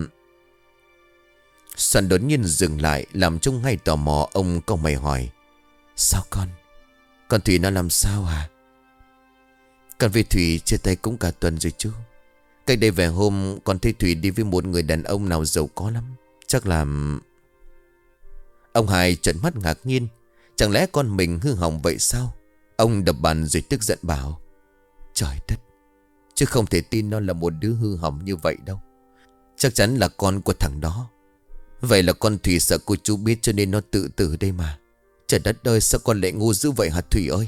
Soạn đột nhiên dừng lại, làm trông ngay tò mò. Ông cau mày hỏi: Sao con? Con Thủy nó làm sao à? Con với Thủy chia tay cũng cả tuần rồi chú. Cách đây vài hôm con thấy Thủy đi với một người đàn ông nào giàu có lắm. Chắc là... Ông hai trợn mắt ngạc nhiên. Chẳng lẽ con mình hư hỏng vậy sao? Ông đập bàn rồi tức giận bảo: Trời đất, chứ không thể tin nó là một đứa hư hỏng như vậy đâu. Chắc chắn là con của thằng đó. Vậy là con Thủy sợ cô chú biết cho nên nó tự tử đây mà. Trời đất ơi, sao con lại ngu dữ vậy hả Thủy ơi?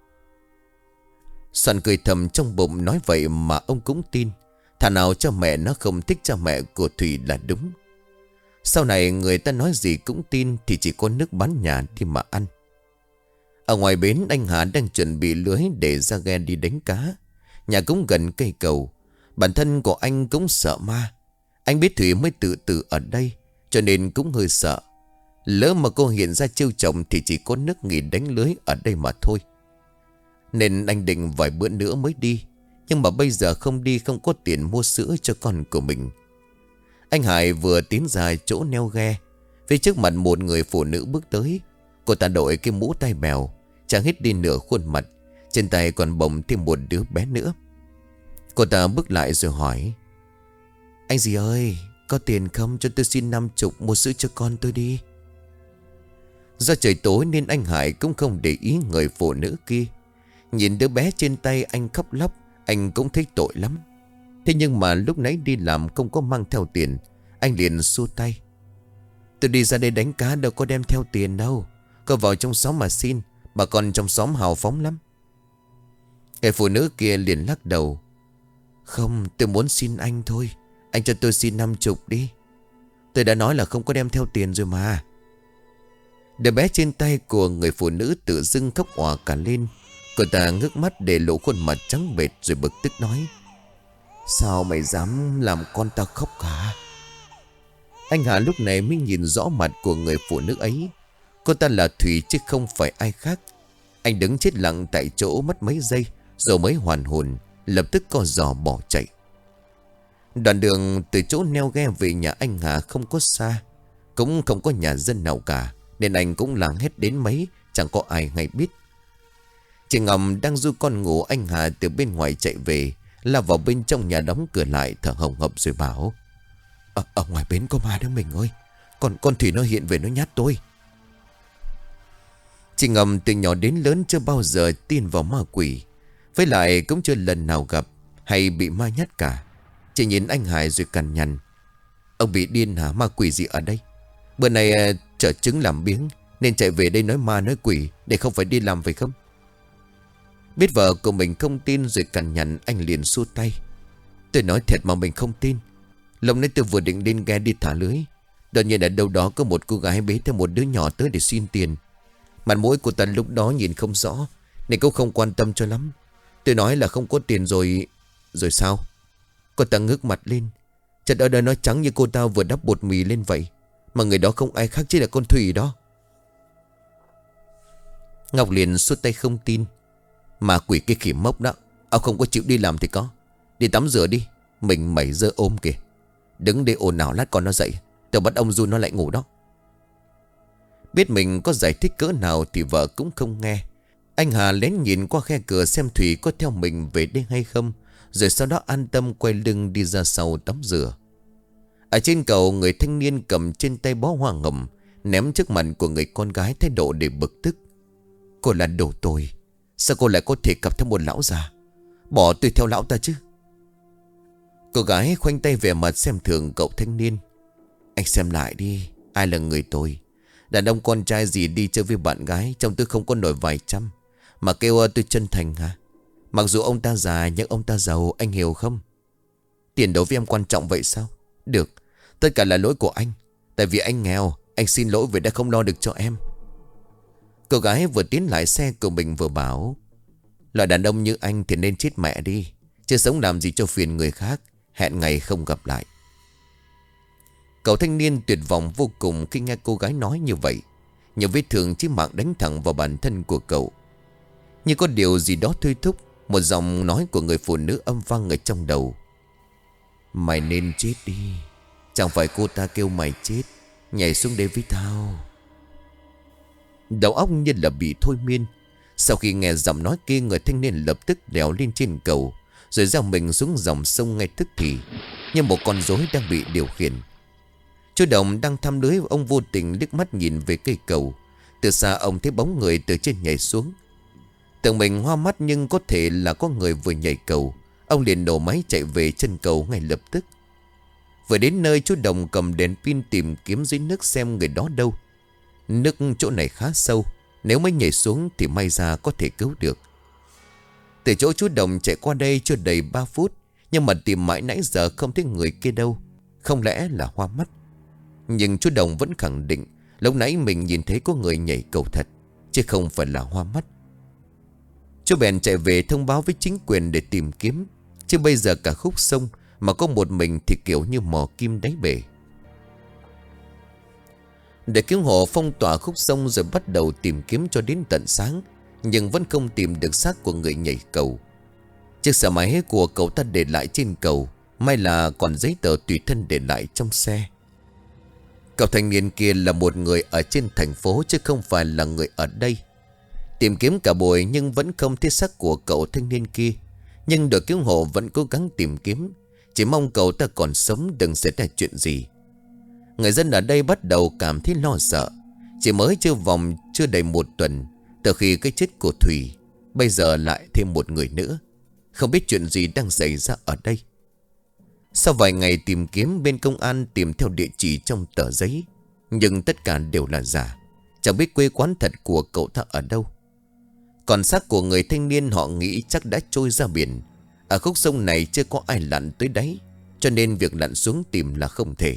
Soạn cười thầm trong bụng, nói vậy mà ông cũng tin. Thà nào cho mẹ nó không thích cha mẹ của Thủy là đúng. Sau này người ta nói gì cũng tin, thì chỉ có nước bán nhà đi mà ăn. Ở ngoài bến, anh Hà đang chuẩn bị lưới để ra ghe đi đánh cá. Nhà cũng gần cây cầu. Bản thân của anh cũng sợ ma. Anh biết Thủy mới tự tử ở đây, cho nên cũng hơi sợ. Lỡ mà cô hiện ra chiêu chồng thì chỉ có nước nghỉ đánh lưới ở đây mà thôi. Nên anh định vài bữa nữa mới đi. Nhưng mà bây giờ không đi không có tiền mua sữa cho con của mình. Anh Hải vừa tiến ra chỗ neo ghe, phía trước mặt một người phụ nữ bước tới. Cô ta đội cái mũ tai bèo, chẳng hết đi nửa khuôn mặt. Trên tay còn bồng thêm một đứa bé nữa. Cô ta bước lại rồi hỏi: Anh dì ơi, có tiền không, cho tôi xin 50 mua sữa cho con tôi đi. Do trời tối nên anh Hải cũng không để ý người phụ nữ kia. Nhìn đứa bé trên tay anh khóc lóc, anh cũng thấy tội lắm. Thế nhưng mà lúc nãy đi làm không có mang theo tiền, anh liền xua tay. Tôi đi ra đây đánh cá đâu có đem theo tiền đâu. Cô vào trong xóm mà xin, bà con trong xóm hào phóng lắm. Người phụ nữ kia liền lắc đầu. Không, tôi muốn xin anh thôi. Anh cho tôi xin 50 đi. Tôi đã nói là không có đem theo tiền rồi mà. Đứa bé trên tay của người phụ nữ tự dưng khóc òa cả lên. Cô ta ngước mắt để lộ khuôn mặt trắng bệch rồi bực tức nói. Sao mày dám làm con ta khóc hả? Anh Hà lúc này mới nhìn rõ mặt của người phụ nữ ấy. Cô ta là Thủy chứ không phải ai khác. Anh đứng chết lặng tại chỗ mất mấy giây rồi mới hoàn hồn, lập tức co giò bỏ chạy. Đoạn đường từ chỗ neo ghe về nhà anh Hà không có xa, cũng không có nhà dân nào cả, nên anh cũng lảng hết đến mấy, chẳng có ai hay biết. Chị Ngọc đang du con ngủ, anh Hà từ bên ngoài chạy về, lao vào bên trong nhà đóng cửa lại, thở hồng hộc rồi bảo. Ở ngoài bến có ma đó mình ơi. Con Thủy nó hiện về nó nhát tôi. Chị Ngọc từ nhỏ đến lớn chưa bao giờ tin vào ma quỷ, với lại cũng chưa lần nào gặp hay bị ma nhát cả. Chị nhìn anh Hải rồi cằn nhằn. Ông bị điên hả? Ma quỷ gì ở đây? Bữa nay chở trứng làm biếng nên chạy về đây nói ma nói quỷ để không phải đi làm phải không? Biết vợ của mình không tin rồi cằn nhằn, anh liền xua tay. Tôi nói thiệt mà mình không tin. Lúc nãy tôi vừa định lên ghe đi thả lưới, đột nhiên ở đâu đó có một cô gái bế theo một đứa nhỏ tới để xin tiền. Mặt mũi của ta lúc đó nhìn không rõ nên cũng không quan tâm cho lắm. Tôi nói là không có tiền rồi. Rồi sao? Cô ta ngước mặt lên. Chợt ở đây nó trắng như cô ta vừa đắp bột mì lên vậy. Mà người đó không ai khác chỉ là con Thủy đó. Ngọc liền suốt tay không tin. Mà quỷ cái khỉ mốc đó. Ông không có chịu đi làm thì có. Đi tắm rửa đi. Mình mẩy dơ ôm kìa. Đứng để ồn ào lát con nó dậy. Tôi bắt ông run nó lại ngủ đó. Biết mình có giải thích cỡ nào thì vợ cũng không nghe. Anh Hà lén nhìn qua khe cửa xem Thủy có theo mình về đây hay không, rồi sau đó an tâm quay lưng đi ra sau tắm rửa. Ở trên cầu, người thanh niên cầm trên tay bó hoa ngầm ném trước mặt của người con gái, thái độ để bực tức. Cô là đồ tồi. Sao cô lại có thể cặp theo một lão già? Bỏ tôi theo lão ta chứ. Cô gái khoanh tay về mặt xem thường cậu thanh niên. Anh xem lại đi. Ai là người tồi? Đàn ông con trai gì đi chơi với bạn gái, trong tôi không có nổi vài trăm mà kêu tôi chân thành hả? Mặc dù ông ta già nhưng ông ta giàu, anh hiểu không? Tiền đối với em quan trọng vậy sao? Được, tất cả là lỗi của anh. Tại vì anh nghèo, anh xin lỗi vì đã không lo được cho em. Cô gái vừa tiến lại xe của mình vừa bảo. Loại đàn ông như anh thì nên chết mẹ đi, chứ sống làm gì cho phiền người khác. Hẹn ngày không gặp lại. Cậu thanh niên tuyệt vọng vô cùng khi nghe cô gái nói như vậy. Nhiều vết thương chí mạng đánh thẳng vào bản thân của cậu. Như có điều gì đó thôi thúc, một giọng nói của người phụ nữ âm vang ở trong đầu. Mày nên chết đi. Chẳng phải cô ta kêu mày chết. Nhảy xuống đây với tao. Đầu óc như là bị thôi miên. Sau khi nghe giọng nói kia, người thanh niên lập tức leo lên trên cầu, rồi gieo mình xuống dòng sông ngay tức thì, như một con rối đang bị điều khiển. Chú Đồng đang thăm lưới, ông vô tình liếc mắt nhìn về cây cầu. Từ xa ông thấy bóng người từ trên nhảy xuống. Tưởng mình hoa mắt nhưng có thể là có người vừa nhảy cầu. Ông liền nổ máy chạy về chân cầu ngay lập tức. Vừa đến nơi, chú Đồng cầm đèn pin tìm kiếm dưới nước xem người đó đâu. Nước chỗ này khá sâu, nếu mới nhảy xuống thì may ra có thể cứu được. Từ chỗ chú Đồng chạy qua đây chưa đầy 3 phút, nhưng mà tìm mãi nãy giờ không thấy người kia đâu. Không lẽ là hoa mắt? Nhưng chú Đồng vẫn khẳng định lúc nãy mình nhìn thấy có người nhảy cầu thật, chứ không phải là hoa mắt. Chú bèn chạy về thông báo với chính quyền để tìm kiếm. Chứ bây giờ cả khúc sông mà có một mình thì kiểu như mò kim đáy bể. Để cứu hộ phong tỏa khúc sông rồi bắt đầu tìm kiếm cho đến tận sáng, nhưng vẫn không tìm được xác của người nhảy cầu. Chiếc xe máy của cậu ta để lại trên cầu, may là còn giấy tờ tùy thân để lại trong xe. Cậu thanh niên kia là một người ở trên thành phố chứ không phải là người ở đây. Tìm kiếm cả buổi nhưng vẫn không thấy xác của cậu thanh niên kia. Nhưng đội cứu hộ vẫn cố gắng tìm kiếm, chỉ mong cậu ta còn sống đừng xảy ra chuyện gì. Người dân ở đây bắt đầu cảm thấy lo sợ. Chỉ mới chưa đầy 1 tuần từ khi cái chết của Thủy, Bây giờ lại thêm một người nữa. Không biết chuyện gì đang xảy ra ở đây. Sau vài ngày tìm kiếm, bên công an tìm theo địa chỉ trong tờ giấy, nhưng tất cả đều là giả. Chẳng biết quê quán thật của cậu ta ở đâu. Còn xác của người thanh niên họ nghĩ chắc đã trôi ra biển. Ở khúc sông này chưa có ai lặn tới đáy, cho nên việc lặn xuống tìm là không thể.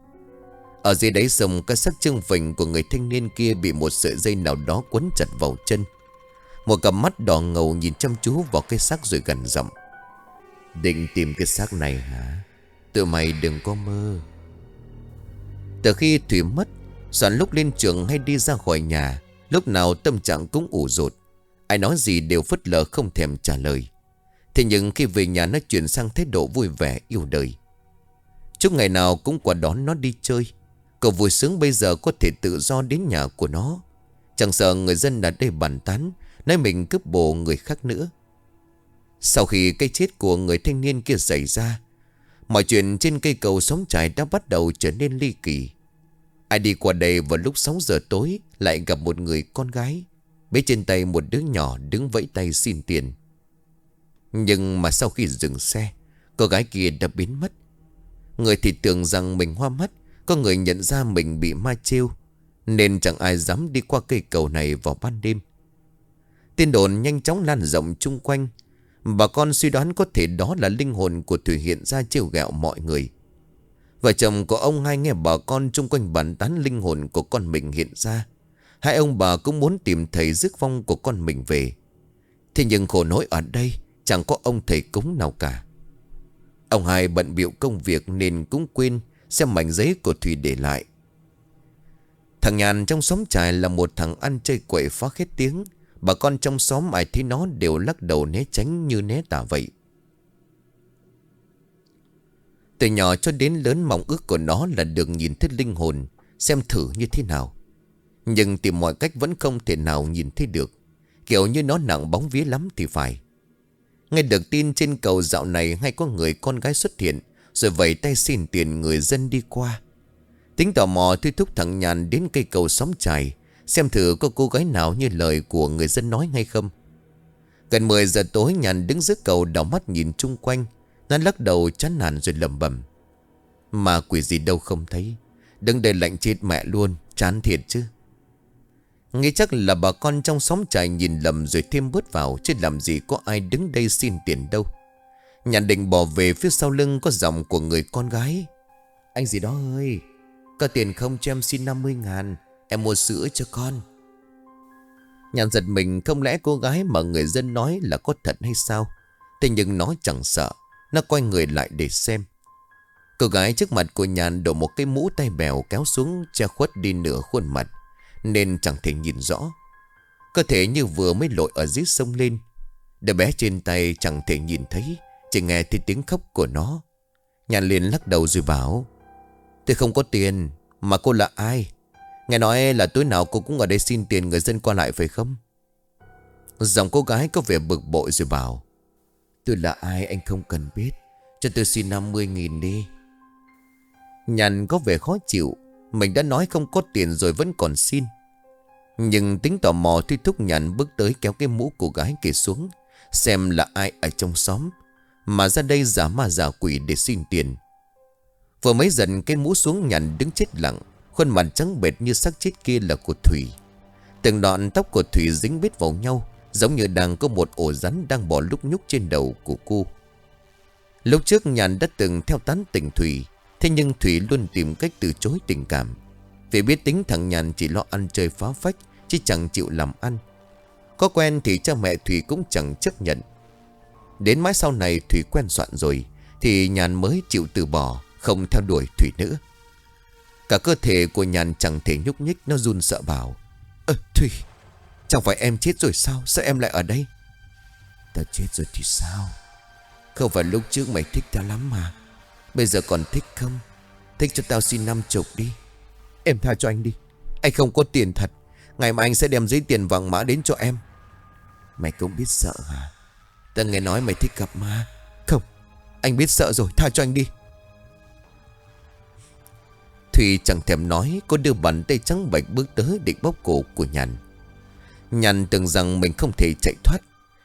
Ở dưới đáy sông, cái xác trương phình của người thanh niên kia bị một sợi dây nào đó quấn chặt vào chân. Một cặp mắt đỏ ngầu nhìn chăm chú vào cái xác rồi gần giọng: định tìm cái xác này hả? Tụi mày đừng có mơ. Từ khi Thủy mất, Soạn lúc lên trường hay đi ra khỏi nhà, lúc nào tâm trạng cũng ủ rột. Ai nói gì đều phớt lờ không thèm trả lời. Thế nhưng khi về nhà nó chuyển sang thái độ vui vẻ yêu đời. Chúc ngày nào cũng qua đón nó đi chơi. Cậu vui sướng bây giờ có thể tự do đến nhà của nó. Chẳng sợ người dân ở đây bàn tán, nói mình cướp bồ người khác nữa. Sau khi cái chết của người thanh niên kia xảy ra, mọi chuyện trên cây cầu xóm trải đã bắt đầu trở nên ly kỳ. Ai đi qua đây vào lúc 6 giờ tối lại gặp một người con gái, bế trên tay một đứa nhỏ đứng vẫy tay xin tiền. Nhưng mà sau khi dừng xe, cô gái kia đã biến mất. Người thì tưởng rằng mình hoa mắt, có người nhận ra mình bị ma trêu, nên chẳng ai dám đi qua cây cầu này vào ban đêm. Tin đồn nhanh chóng lan rộng chung quanh. Bà con suy đoán có thể đó là linh hồn của Thủy hiện ra trêu ghẹo mọi người. Vợ chồng của ông Hai nghe bà con chung quanh bàn tán linh hồn của con mình hiện ra. Hai ông bà cũng muốn tìm thầy rước vong của con mình về. Thế nhưng khổ nỗi ở đây chẳng có ông thầy cúng nào cả. Ông Hai bận bịu công việc nên cũng quên xem mảnh giấy của Thủy để lại. Thằng Nhàn trong xóm trài là một thằng ăn chơi quậy phá hết tiếng. Bà con trong xóm ai thấy nó đều lắc đầu né tránh như né tà vậy. Từ nhỏ cho đến lớn, mong ước của nó là được nhìn thấy linh hồn, xem thử như thế nào. Nhưng tìm mọi cách vẫn không thể nào nhìn thấy được. Kiểu như nó nặng bóng vía lắm thì phải. Nghe được tin trên cầu dạo này hay có người con gái xuất hiện, rồi vẫy tay xin tiền người dân đi qua. Tính tò mò thôi thúc thằng Nhàn đến cây cầu xóm trài, xem thử có cô gái nào như lời của người dân nói hay không. Gần 10 giờ tối, Nhàn đứng dưới cầu đảo mắt nhìn chung quanh. Nó lắc đầu chán nản rồi lẩm bẩm: mà quỷ gì đâu không thấy. Đứng đây lạnh chết mẹ luôn, chán thiệt chứ. Nghĩ chắc là bà con trong xóm trài nhìn lầm rồi thêm bớt vào, chứ làm gì có ai đứng đây xin tiền đâu. Nhàn định bỏ về, phía sau lưng có giọng của người con gái: anh gì đó ơi, có tiền không cho em xin 50.000, em mua sữa cho con. Nhàn giật mình, không lẽ cô gái mà người dân nói là có thật hay sao? Thế nhưng nó chẳng sợ. Nó quay người lại để xem. Cô gái trước mặt của Nhàn đội một cái mũ tay bèo kéo xuống che khuất đi nửa khuôn mặt, nên chẳng thể nhìn rõ. Cơ thể như vừa mới lội ở dưới sông lên. Đứa bé trên tay chẳng thể nhìn thấy, chỉ nghe thấy tiếng khóc của nó. Nhàn liền lắc đầu rồi bảo: tôi không có tiền. Mà cô là ai? Nghe nói là tối nào cô cũng ở đây xin tiền người dân qua lại phải không? Giọng cô gái có vẻ bực bội rồi bảo: tôi là ai anh không cần biết, cho tôi xin 50.000 đi. Nhàn có vẻ khó chịu. Mình đã nói không có tiền rồi vẫn còn xin. Nhưng tính tò mò thôi thúc Nhàn bước tới kéo cái mũ cô gái kia xuống, xem là ai ở trong xóm mà ra đây giả ma giả quỷ để xin tiền. Vừa mới dần cái mũ xuống, Nhàn đứng chết lặng. Khuôn mặt trắng bệch như xác chết kia là của Thủy. Từng đoạn tóc của Thủy dính bết vào nhau, giống như đang có một ổ rắn đang bò lúc nhúc trên đầu của cô. Lúc trước Nhàn đã từng theo tán tỉnh Thủy, thế nhưng Thủy luôn tìm cách từ chối tình cảm. Vì biết tính thằng Nhàn chỉ lo ăn chơi phá phách, chứ chẳng chịu làm ăn. Có quen thì cha mẹ Thủy cũng chẳng chấp nhận. Đến mãi sau này Thủy quen soạn rồi, thì Nhàn mới chịu từ bỏ, không theo đuổi Thủy nữa. Cả cơ thể của Nhàn chẳng thể nhúc nhích, nó run sợ bảo: Thủy, chẳng phải em chết rồi sao? Sao em lại ở đây? Tao chết rồi thì sao? Không phải lúc trước mày thích tao lắm mà, bây giờ còn thích không? Thích cho tao xin 50 đi. Em tha cho anh đi, anh không có tiền thật. Ngày mai anh sẽ đem giấy tiền vàng mã đến cho em. Mày cũng biết sợ hả? Tao nghe nói mày thích gặp ma. Không, anh biết sợ rồi, tha cho anh đi. Thủy chẳng thèm nói, cô đưa bàn tay trắng bệch bước tới định bóp cổ của Nhàn. Nhàn tưởng rằng mình không thể chạy thoát,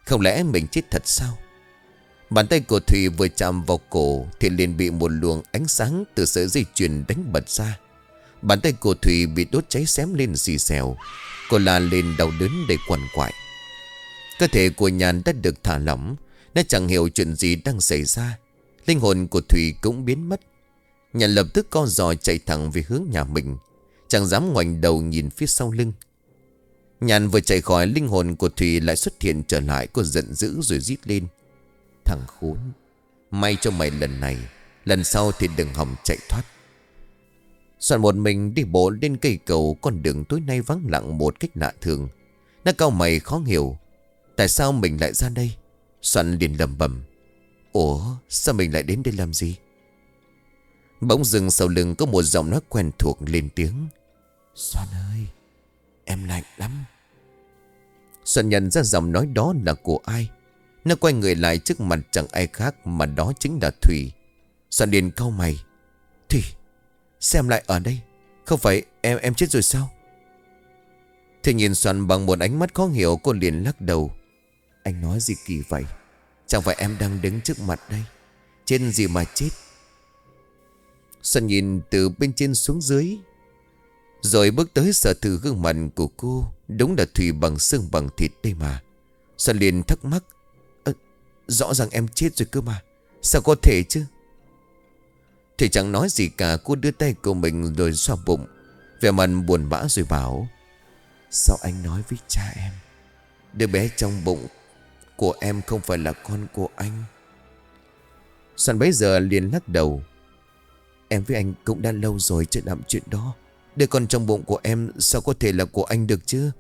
Không lẽ mình chết thật sao? Bàn tay của Thủy vừa chạm vào cổ thì liền bị một luồng ánh sáng từ sợi dây chuyền đánh bật ra. Bàn tay của Thủy bị đốt cháy xém lên xì xèo. Cô la lên đau đớn đầy quằn quại. Cơ thể của Nhàn đã được thả lỏng. Nó chẳng hiểu chuyện gì đang xảy ra. Linh hồn của Thủy cũng biến mất. Nhàn lập tức co giò chạy thẳng về hướng nhà mình, chẳng dám ngoảnh đầu nhìn phía sau lưng. Nhàn vừa chạy khỏi, linh hồn của Thủy lại xuất hiện trở lại. Cô giận dữ rồi rít lên: thằng khốn, may cho mày lần này, lần sau thì đừng hòng chạy thoát. Soạn một mình đi bộ lên cây cầu. Con đường tối nay vắng lặng một cách lạ thường. Nó cau mày khó hiểu, tại sao mình lại ra đây? Soạn liền lẩm bẩm: ủa, sao mình lại đến đây làm gì? Bỗng dưng sau lưng có một giọng nói quen thuộc lên tiếng: Soạn ơi, em lạnh lắm. Soạn nhận ra giọng nói đó là của ai. Nó quay người lại, trước mặt chẳng ai khác mà đó chính là Thủy. Soạn liền cau mày: Thủy, sao em lại ở đây? Không phải em chết rồi sao? Thì nhìn Soạn bằng một ánh mắt khó hiểu. Cô liền lắc đầu: anh nói gì kỳ vậy? Chẳng phải em đang đứng trước mặt đây, chết gì mà chết? Soạn nhìn từ bên trên xuống dưới, rồi bước tới sờ thử gương mặt của cô. Đúng là Thủy bằng xương bằng thịt đây mà. Soạn liền thắc mắc: rõ ràng em chết rồi cơ mà, sao có thể chứ? Thủy chẳng nói gì cả. Cô đưa tay của mình rồi xoa bụng, vẻ mặt buồn bã rồi bảo: sao anh nói với cha em đứa bé trong bụng của em không phải là con của anh? Soạn bấy giờ liền lắc đầu: em với anh cũng đã lâu rồi chưa làm chuyện đó. Đứa con trong bụng của em sao có thể là của anh được chứ?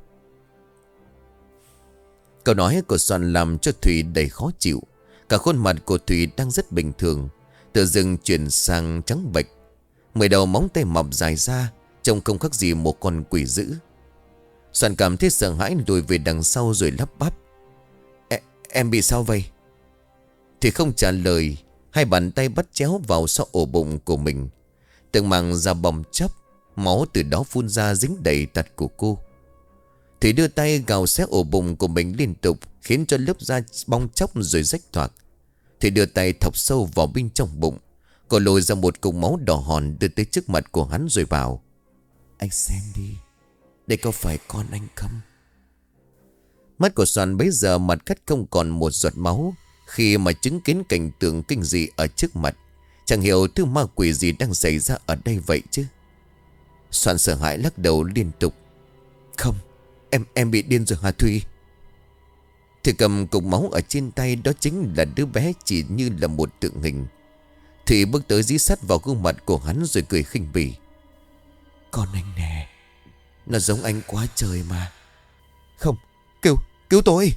Câu nói của Soạn làm cho Thủy đầy khó chịu. Cả khuôn mặt của Thủy đang rất bình thường tự dưng chuyển sang trắng bệch. 10 đầu móng tay mọc dài ra, trông không khác gì một con quỷ dữ. Soạn cảm thấy sợ hãi lùi về đằng sau rồi lắp bắp: em bị sao vậy? Thì không trả lời. Hai bàn tay bắt chéo vào sau ổ bụng của mình. Từng mảng da bong chóc, máu từ đó phun ra dính đầy tật của cô. Thủy đưa tay gào xé ổ bụng của mình liên tục, khiến cho lớp da bong chóc rồi rách toạc. Thủy đưa tay thọc sâu vào bên trong bụng. Cô lôi ra một cục máu đỏ hòn đưa tới trước mặt của hắn rồi bảo: anh xem đi, đây có phải con anh không? Mắt của Soạn bấy giờ mặt cắt không còn một giọt máu khi mà chứng kiến cảnh tượng kinh dị ở trước mặt. Chẳng hiểu thứ ma quỷ gì đang xảy ra ở đây vậy chứ. Soạn sợ hãi lắc đầu liên tục: không, em bị điên rồi hả Thủy? Thì cầm cục máu ở trên tay, đó chính là đứa bé chỉ như là một tượng hình. Thủy bước tới dí sát vào gương mặt của hắn rồi cười khinh bỉ: con anh nè, nó giống anh quá trời mà. Không, cứu tôi!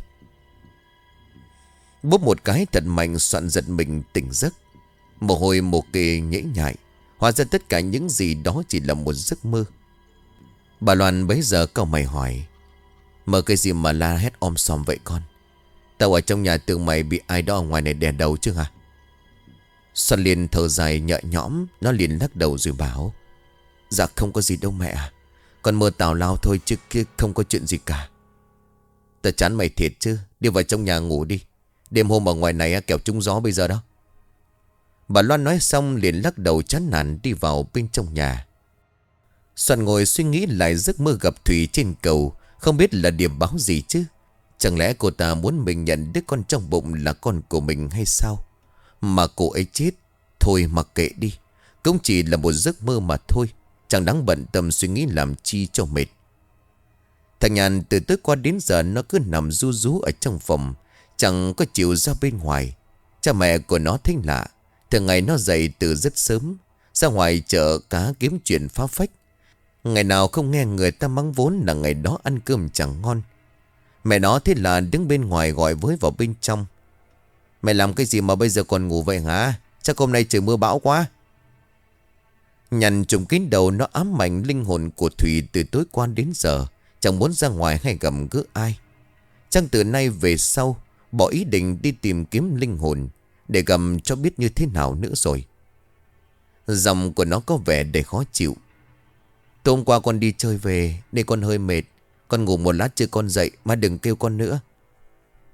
Bốp một cái thật mạnh, Soạn giật mình tỉnh giấc. Mồ hôi một kề nhễ nhại. Hóa ra tất cả những gì đó chỉ là một giấc mơ. Bà Loan bấy giờ cau mày hỏi: mơ cái gì mà la hét om sòm vậy con? Tao ở trong nhà tưởng mày bị ai đó ở ngoài này đè đầu chứ hả? Soạn liền thở dài nhẹ nhõm. Nó liền lắc đầu rồi bảo: dạ không có gì đâu mẹ à, con mơ tào lao thôi chứ kia không có chuyện gì cả. Tao chán mày thiệt chứ. Đi vào trong nhà ngủ đi, đêm hôm ở ngoài này kẻo trúng gió bây giờ đó. Bà Loan nói xong liền lắc đầu chán nản đi vào bên trong nhà. Soạn ngồi suy nghĩ lại giấc mơ gặp Thủy trên cầu. Không biết là điểm báo gì chứ. Chẳng lẽ cô ta muốn mình nhận đứa con trong bụng là con của mình hay sao? Mà cô ấy chết, thôi mặc kệ đi, cũng chỉ là một giấc mơ mà thôi. Chẳng đáng bận tâm suy nghĩ làm chi cho mệt. Thằng Nhàn từ tối qua đến giờ nó cứ nằm ru rú ở trong phòng, chẳng có chịu ra bên ngoài. Cha mẹ của nó thấy lạ. Thường ngày nó dậy từ rất sớm, ra ngoài chợ cá kiếm chuyện phá phách. Ngày nào không nghe người ta mắng vốn là ngày đó ăn cơm chẳng ngon. Mẹ nó thế là đứng bên ngoài gọi với vào bên trong: mày làm cái gì mà bây giờ còn ngủ vậy hả? Chắc hôm nay trời mưa bão quá. Nhàn trùng kín đầu, nó ám ảnh linh hồn của Thủy từ tối qua đến giờ, chẳng muốn ra ngoài hay gặp gỡ ai. Chắc từ nay về sau bỏ ý định đi tìm kiếm linh hồn để gặp cho biết như thế nào nữa rồi. Giọng của nó có vẻ đầy khó chịu: tối hôm qua con đi chơi về nên con hơi mệt. Con ngủ một lát chưa con dậy, má đừng kêu con nữa.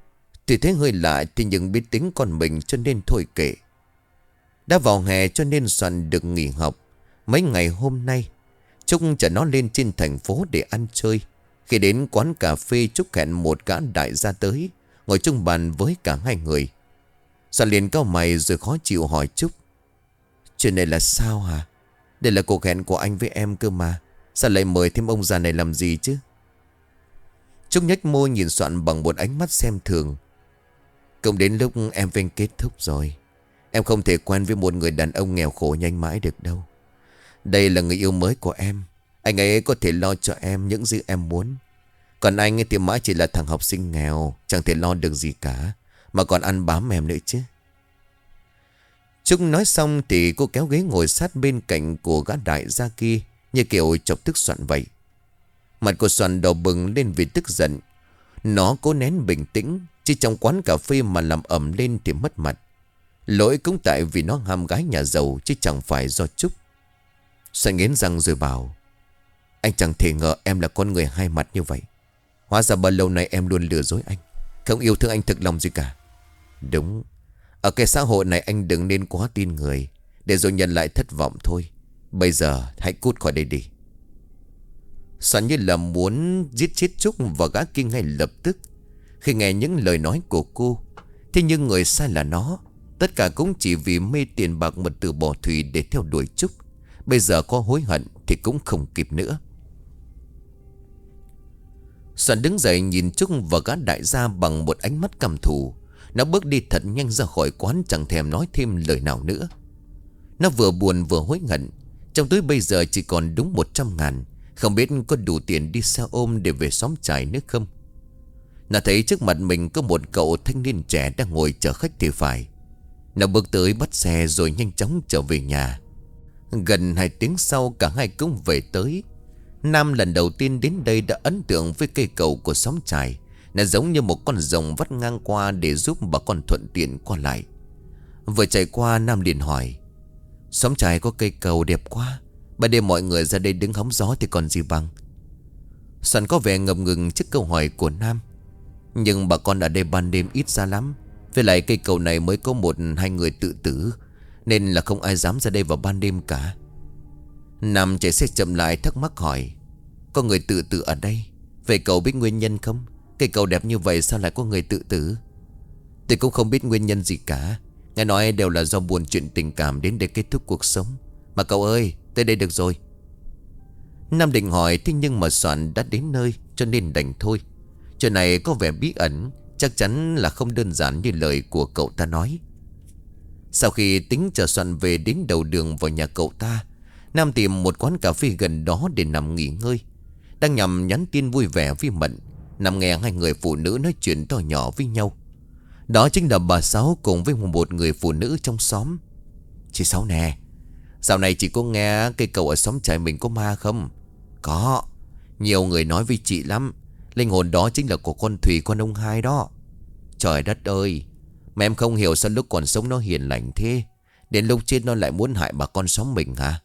Tuy thấy hơi lạ thì nhưng biết tính con mình cho nên thôi kệ. Đã vào hè cho nên Soạn được nghỉ học. Mấy ngày hôm nay Trúc chở nó lên trên thành phố để ăn chơi. Khi đến quán cà phê, Trúc hẹn một gã đại gia tới, ngồi chung bàn với cả hai người. Soạn liền cau mày rồi khó chịu hỏi Trúc: chuyện này là sao hả? Đây là cuộc hẹn của anh với em cơ mà. Sao lại mời thêm ông già này làm gì chứ? Trúc nhếch môi nhìn Soạn bằng một ánh mắt xem thường. Cũng đến lúc em Vinh kết thúc rồi. Em không thể quen với một người đàn ông nghèo khổ nhanh mãi được đâu. Đây là người yêu mới của em. Anh ấy có thể lo cho em những gì em muốn. Còn anh ấy thì mãi chỉ là thằng học sinh nghèo, chẳng thể lo được gì cả, mà còn ăn bám em nữa chứ. Trúc nói xong thì cô kéo ghế ngồi sát bên cạnh của gã đại gia kia, như kiểu chọc tức Soạn vậy. Mặt của Soạn đỏ bừng lên vì tức giận. Nó cố nén bình tĩnh, chứ trong quán cà phê mà làm ầm lên thì mất mặt. Lỗi cũng tại vì nó ham gái nhà giàu, chứ chẳng phải do Trúc. Soạn nghiến răng rồi bảo: anh chẳng thể ngờ em là con người hai mặt như vậy. Hóa ra bao lâu nay em luôn lừa dối anh, không yêu thương anh thực lòng gì cả. Đúng, ở cái xã hội này anh đừng nên quá tin người, để rồi nhận lại thất vọng thôi. Bây giờ hãy cút khỏi đây đi. Soạn như là muốn giết chết Trúc và gã kia ngay lập tức khi nghe những lời nói của cô. Thế nhưng người sai là nó. Tất cả cũng chỉ vì mê tiền bạc mà từ bỏ Thùy để theo đuổi Trúc. Bây giờ có hối hận thì cũng không kịp nữa. Soạn đứng dậy nhìn Trúc và gã đại gia bằng một ánh mắt căm thù. Nó bước đi thật nhanh ra khỏi quán, chẳng thèm nói thêm lời nào nữa. Nó vừa buồn vừa hối hận. Trong túi bây giờ chỉ còn đúng 100.000. Không biết có đủ tiền đi xe ôm để về xóm trại nữa không. Nó thấy trước mặt mình có một cậu thanh niên trẻ đang ngồi chờ khách thì phải. Nó bước tới bắt xe rồi nhanh chóng trở về nhà. Gần 2 tiếng sau cả hai cũng về tới. Nam lần đầu tiên đến đây đã ấn tượng với cây cầu của xóm trại. Nó giống như một con rồng vắt ngang qua để giúp bà con thuận tiện qua lại. Vừa chạy qua, Nam liền hỏi: xóm trại có cây cầu đẹp quá, ban đêm mọi người ra đây đứng hóng gió thì còn gì bằng. Soạn có vẻ ngập ngừng trước câu hỏi của Nam. Nhưng bà con ở đây ban đêm ít ra lắm. Với lại cây cầu này mới có 1-2 người tự tử, nên là không ai dám ra đây vào ban đêm cả. Nam chạy xe chậm lại thắc mắc hỏi: có người tự tử ở đây? Vậy cậu biết nguyên nhân không? Cây cầu đẹp như vậy sao lại có người tự tử? Tôi cũng không biết nguyên nhân gì cả. Nghe nói đều là do buồn chuyện tình cảm đến để kết thúc cuộc sống. Mà cậu ơi, tới đây được rồi. Nam định hỏi, thế nhưng mà Soạn đã đến nơi cho nên đành thôi. Chuyện này có vẻ bí ẩn, chắc chắn là không đơn giản như lời của cậu ta nói. Sau khi tính chờ Soạn về đến đầu đường vào nhà cậu ta, Nam tìm một quán cà phê gần đó để nằm nghỉ ngơi. Đang nhằm nhắn tin vui vẻ với Mận, nằm nghe hai người phụ nữ nói chuyện to nhỏ với nhau. Đó chính là bà Sáu cùng với một người phụ nữ trong xóm. Chị Sáu nè, dạo này chị có nghe cây cầu ở xóm trại mình có ma không? Có, nhiều người nói với chị lắm. Linh hồn đó chính là của con Thùy, con ông Hai đó. Trời đất ơi, mà em không hiểu sao lúc còn sống nó hiền lành thế, đến lúc chết nó lại muốn hại bà con xóm mình hả?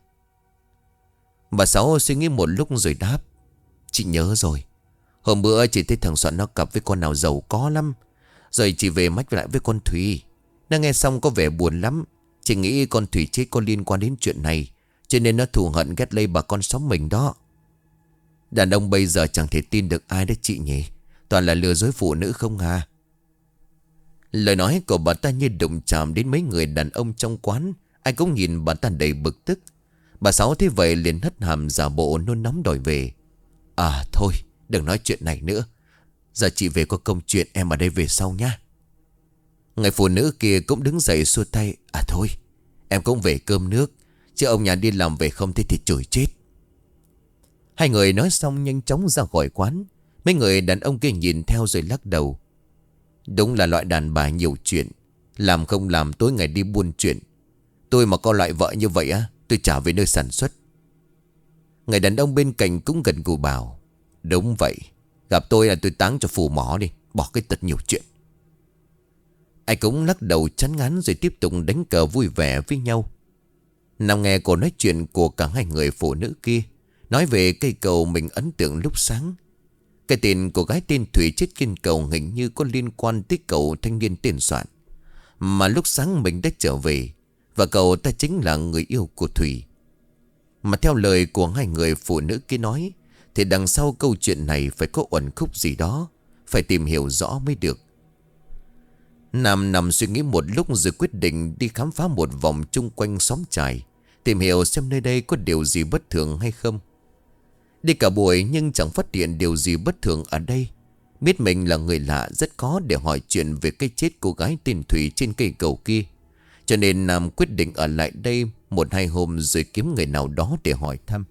Bà Sáu suy nghĩ một lúc rồi đáp: chị nhớ rồi. Hôm bữa chị thấy thằng Soạn nó cặp với con nào giàu có lắm, rồi chị về mách lại với con Thùy. Nó nghe xong có vẻ buồn lắm. Chị nghĩ con Thùy chết có liên quan đến chuyện này, cho nên nó thù hận ghét lây bà con xóm mình đó. Đàn ông bây giờ chẳng thể tin được ai đấy chị nhỉ. Toàn là lừa dối phụ nữ không à. Lời nói của bà ta như đụng chạm đến mấy người đàn ông trong quán. Ai cũng nhìn bà ta đầy bực tức. Bà Sáu thế vậy liền hất hàm giả bộ nôn nóng đòi về. À thôi, đừng nói chuyện này nữa. Giờ chị về có công chuyện, em ở đây về sau nhá. Người phụ nữ kia cũng đứng dậy xua tay. À thôi, em cũng về cơm nước, chứ ông nhà đi làm về không thế thì chửi chết. Hai người nói xong nhanh chóng ra khỏi quán. Mấy người đàn ông kia nhìn theo rồi lắc đầu. Đúng là loại đàn bà nhiều chuyện, làm không làm tối ngày đi buôn chuyện. Tôi mà có loại vợ như vậy á, tôi trả về nơi sản xuất. Người đàn ông bên cạnh cũng gần gù bảo: đúng vậy, gặp tôi là tôi táng cho phù mỏ đi, bỏ cái tật nhiều chuyện. Ai cũng lắc đầu chán ngán rồi tiếp tục đánh cờ vui vẻ với nhau. Nằm nghe cô nói chuyện của cả hai người phụ nữ kia, nói về cây cầu mình ấn tượng lúc sáng. Cái tên của gái tên Thủy chết trên cầu hình như có liên quan tới cậu thanh niên tên Soạn, mà lúc sáng mình đã trở về. Và cậu ta chính là người yêu của Thủy. Mà theo lời của hai người phụ nữ kia nói, thì đằng sau câu chuyện này phải có uẩn khúc gì đó, phải tìm hiểu rõ mới được. Nam nằm suy nghĩ một lúc rồi quyết định đi khám phá một vòng chung quanh xóm trài, tìm hiểu xem nơi đây có điều gì bất thường hay không. Đi cả buổi nhưng chẳng phát hiện điều gì bất thường ở đây. Biết mình là người lạ, rất khó để hỏi chuyện về cái chết cô gái tên Thủy trên cây cầu kia. Cho nên Nam quyết định ở lại đây 1-2 hôm rồi kiếm người nào đó để hỏi thăm.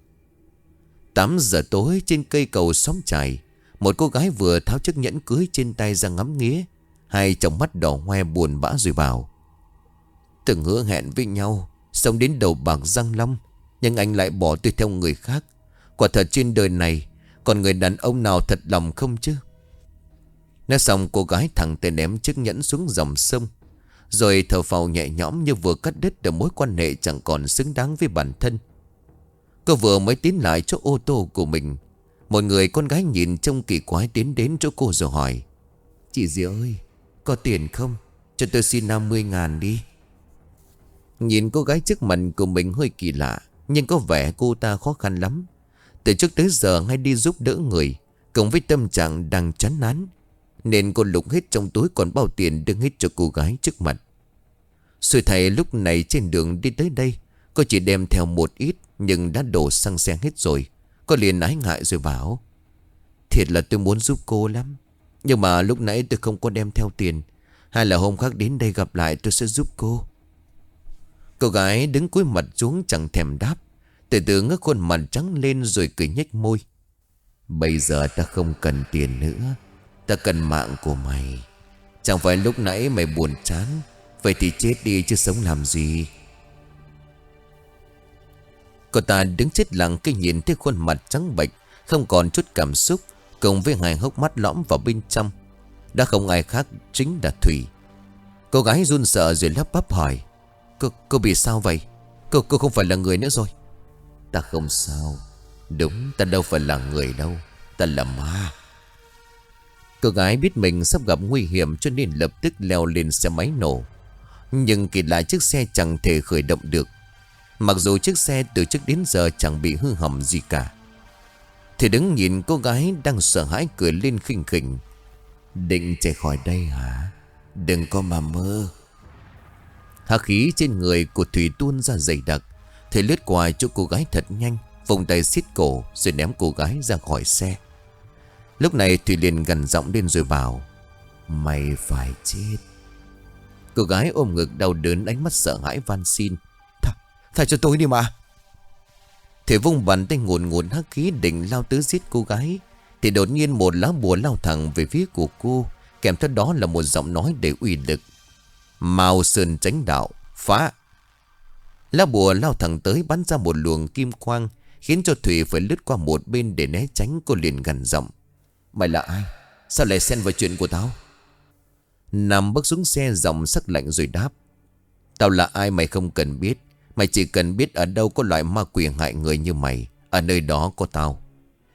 8 giờ tối trên cây cầu xóm trài, một cô gái vừa tháo chiếc nhẫn cưới trên tay ra ngắm nghía. Hai trong mắt đỏ hoe buồn bã rồi bảo: từng hứa hẹn với nhau, sống đến đầu bạc răng long, nhưng anh lại bỏ tôi theo người khác. Quả thật trên đời này còn người đàn ông nào thật lòng không chứ? Nói xong cô gái thẳng tay ném chiếc nhẫn xuống dòng sông, rồi thở phào nhẹ nhõm như vừa cắt đứt được mối quan hệ chẳng còn xứng đáng với bản thân. Cô vừa mới tiến lại chỗ ô tô của mình, một người con gái nhìn trông kỳ quái tiến đến chỗ cô rồi hỏi: chị dì ơi, có tiền không? Cho tôi xin 50.000 đi. Nhìn cô gái trước mặt của mình hơi kỳ lạ, nhưng có vẻ cô ta khó khăn lắm. Từ trước tới giờ hay đi giúp đỡ người, cộng với tâm trạng đang chán nản, nên cô lục hết trong túi còn bao tiền đưa hết cho cô gái trước mặt. Xui thầy lúc này trên đường đi tới đây, cô chỉ đem theo một ít nhưng đã đổ xăng xe hết rồi. Cô liền ái ngại rồi bảo: thiệt là tôi muốn giúp cô lắm, nhưng mà lúc nãy tôi không có đem theo tiền. Hay là hôm khác đến đây gặp lại tôi sẽ giúp cô. Cô gái đứng cúi mặt xuống chẳng thèm đáp, từ từ ngước khuôn mặt trắng lên rồi cười nhếch môi: bây giờ ta không cần tiền nữa, ta cần mạng của mày. Chẳng phải lúc nãy mày buồn chán, vậy thì chết đi chứ sống làm gì. Cô ta đứng chết lặng khi nhìn thấy khuôn mặt trắng bệch, không còn chút cảm xúc, cùng với hai hốc mắt lõm vào bên trong. Đã không ai khác chính là Thủy. Cô gái run sợ rồi lắp bắp hỏi: Cô bị sao vậy? Cô không phải là người nữa rồi. Ta không sao. Đúng, ta đâu phải là người đâu, ta là ma. Cô gái biết mình sắp gặp nguy hiểm cho nên lập tức leo lên xe máy nổ. Nhưng kỳ lạ chiếc xe chẳng thể khởi động được, mặc dù chiếc xe từ trước đến giờ chẳng bị hư hỏng gì cả. Thì đứng nhìn cô gái đang sợ hãi cười lên khinh khỉnh: định chạy khỏi đây hả? Đừng có mà mơ. Hắc khí trên người của Thủy tuôn ra dày đặc. Thầy lướt qua chỗ cô gái thật nhanh, vùng tay xiết cổ rồi ném cô gái ra khỏi xe. Lúc này Thủy liền gằn giọng lên rồi bảo: mày phải chết. Cô gái ôm ngực đau đớn, ánh mắt sợ hãi van xin: Thả cho tôi đi mà. Thủy vung bàn tay ngùn ngùn hắc khí định lao tới giết cô gái, thì đột nhiên một lá bùa lao thẳng về phía của cô, kèm theo đó là một giọng nói đầy uy lực: Mao Sơn Chánh Đạo, phá. Lá bùa lao thẳng tới bắn ra một luồng kim quang, khiến cho Thủy phải lướt qua một bên để né tránh. Cô liền gằn giọng: mày là ai? Sao lại xen vào chuyện của tao? Nam bước xuống xe giọng sắc lạnh rồi đáp: tao là ai mày không cần biết. Mày chỉ cần biết ở đâu có loại ma quỷ hại người như mày, ở nơi đó có tao.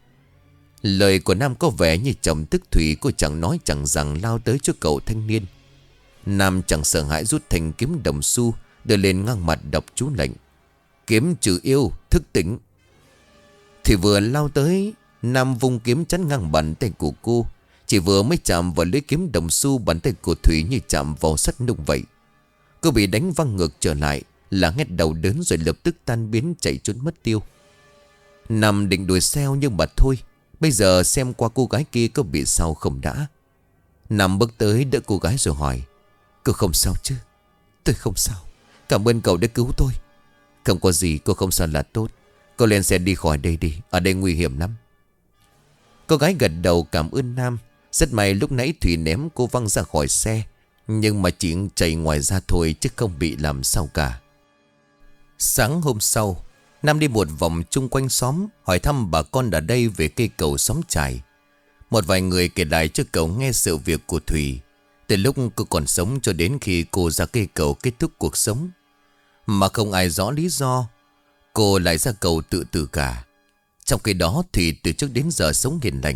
Lời của Nam có vẻ như chồng tức Thủy. Cô chẳng nói chẳng rằng lao tới trước cậu thanh niên. Nam chẳng sợ hãi rút thành kiếm đồng xu, đưa lên ngang mặt đọc chú lệnh: kiếm trừ yêu, thức tỉnh. Thì vừa lao tới, Nam vung kiếm chắn ngang bàn tay của cô. Chỉ vừa mới chạm vào lưỡi kiếm đồng xu, bàn tay của Thủy như chạm vào sắt nung vậy. Cô bị đánh văng ngược trở lại, là hét đầu đớn rồi lập tức tan biến chạy trốn mất tiêu. Nam định đuổi theo nhưng mà thôi, bây giờ xem qua cô gái kia có bị sao không đã. Nam bước tới đỡ cô gái rồi hỏi: cô không sao chứ? Tôi không sao, cảm ơn cậu đã cứu tôi. Không có gì, cô không sao là tốt. Cô lên xe đi khỏi đây đi, ở đây nguy hiểm lắm. Cô gái gật đầu cảm ơn Nam. Rất may lúc nãy Thủy ném cô văng ra khỏi xe, nhưng mà chỉ chạy ngoài ra thôi chứ không bị làm sao cả. Sáng hôm sau, Nam đi một vòng chung quanh xóm, hỏi thăm bà con ở đây về cây cầu xóm trài. Một vài người kể lại cho cậu nghe sự việc của Thủy, từ lúc cô còn sống cho đến khi cô ra cây cầu kết thúc cuộc sống. Mà không ai rõ lý do cô lại ra cầu tự tử cả. Trong khi đó Thủy từ trước đến giờ sống hiền lành,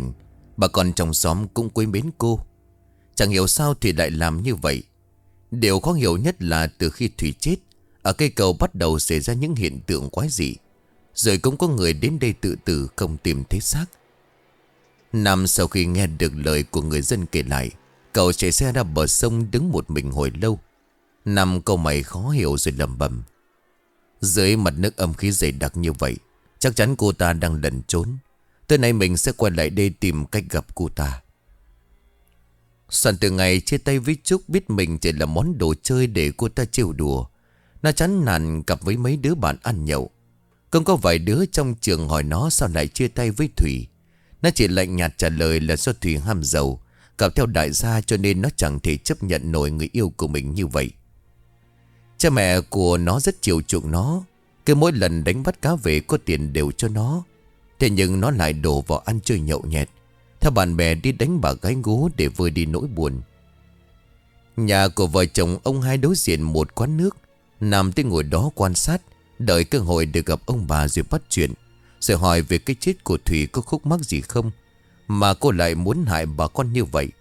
Bà con trong xóm cũng quý mến cô. Chẳng hiểu sao Thủy lại làm như vậy. Điều khó hiểu nhất là từ khi Thủy chết, ở cây cầu bắt đầu xảy ra những hiện tượng quái dị. Rồi cũng có người đến đây tự tử không tìm thấy xác. Nam sau khi nghe được lời của người dân kể lại, cậu chạy xe ra bờ sông đứng một mình hồi lâu. Nam câu mày khó hiểu rồi lẩm bẩm. Dưới mặt nước âm khí dày đặc như vậy, chắc chắn cô ta đang lẩn trốn. Tới nay mình sẽ quay lại đây tìm cách gặp cô ta. Soạn từ ngày chia tay với Trúc biết mình chỉ là món đồ chơi để cô ta trêu đùa. Nó chán nản cặp với mấy đứa bạn ăn nhậu. Không có vài đứa trong trường hỏi nó sao lại chia tay với Thủy. Nó chỉ lạnh nhạt trả lời là do Thủy ham giàu, cặp theo đại gia cho nên nó chẳng thể chấp nhận nổi người yêu của mình như vậy. Cha mẹ của nó rất chiều chuộng nó. Cứ mỗi lần đánh bắt cá về có tiền đều cho nó. Thế nhưng nó lại đổ vào ăn chơi nhậu nhẹt, theo bạn bè đi đánh bạc gái gú để vơi đi nỗi buồn. Nhà của vợ chồng ông Hai đối diện một quán nước. Nam tới ngồi đó quan sát, đợi cơ hội được gặp ông bà rồi bắt chuyện. Rồi hỏi về cái chết của Thủy có khúc mắc gì không, mà cô lại muốn hại bà con như vậy.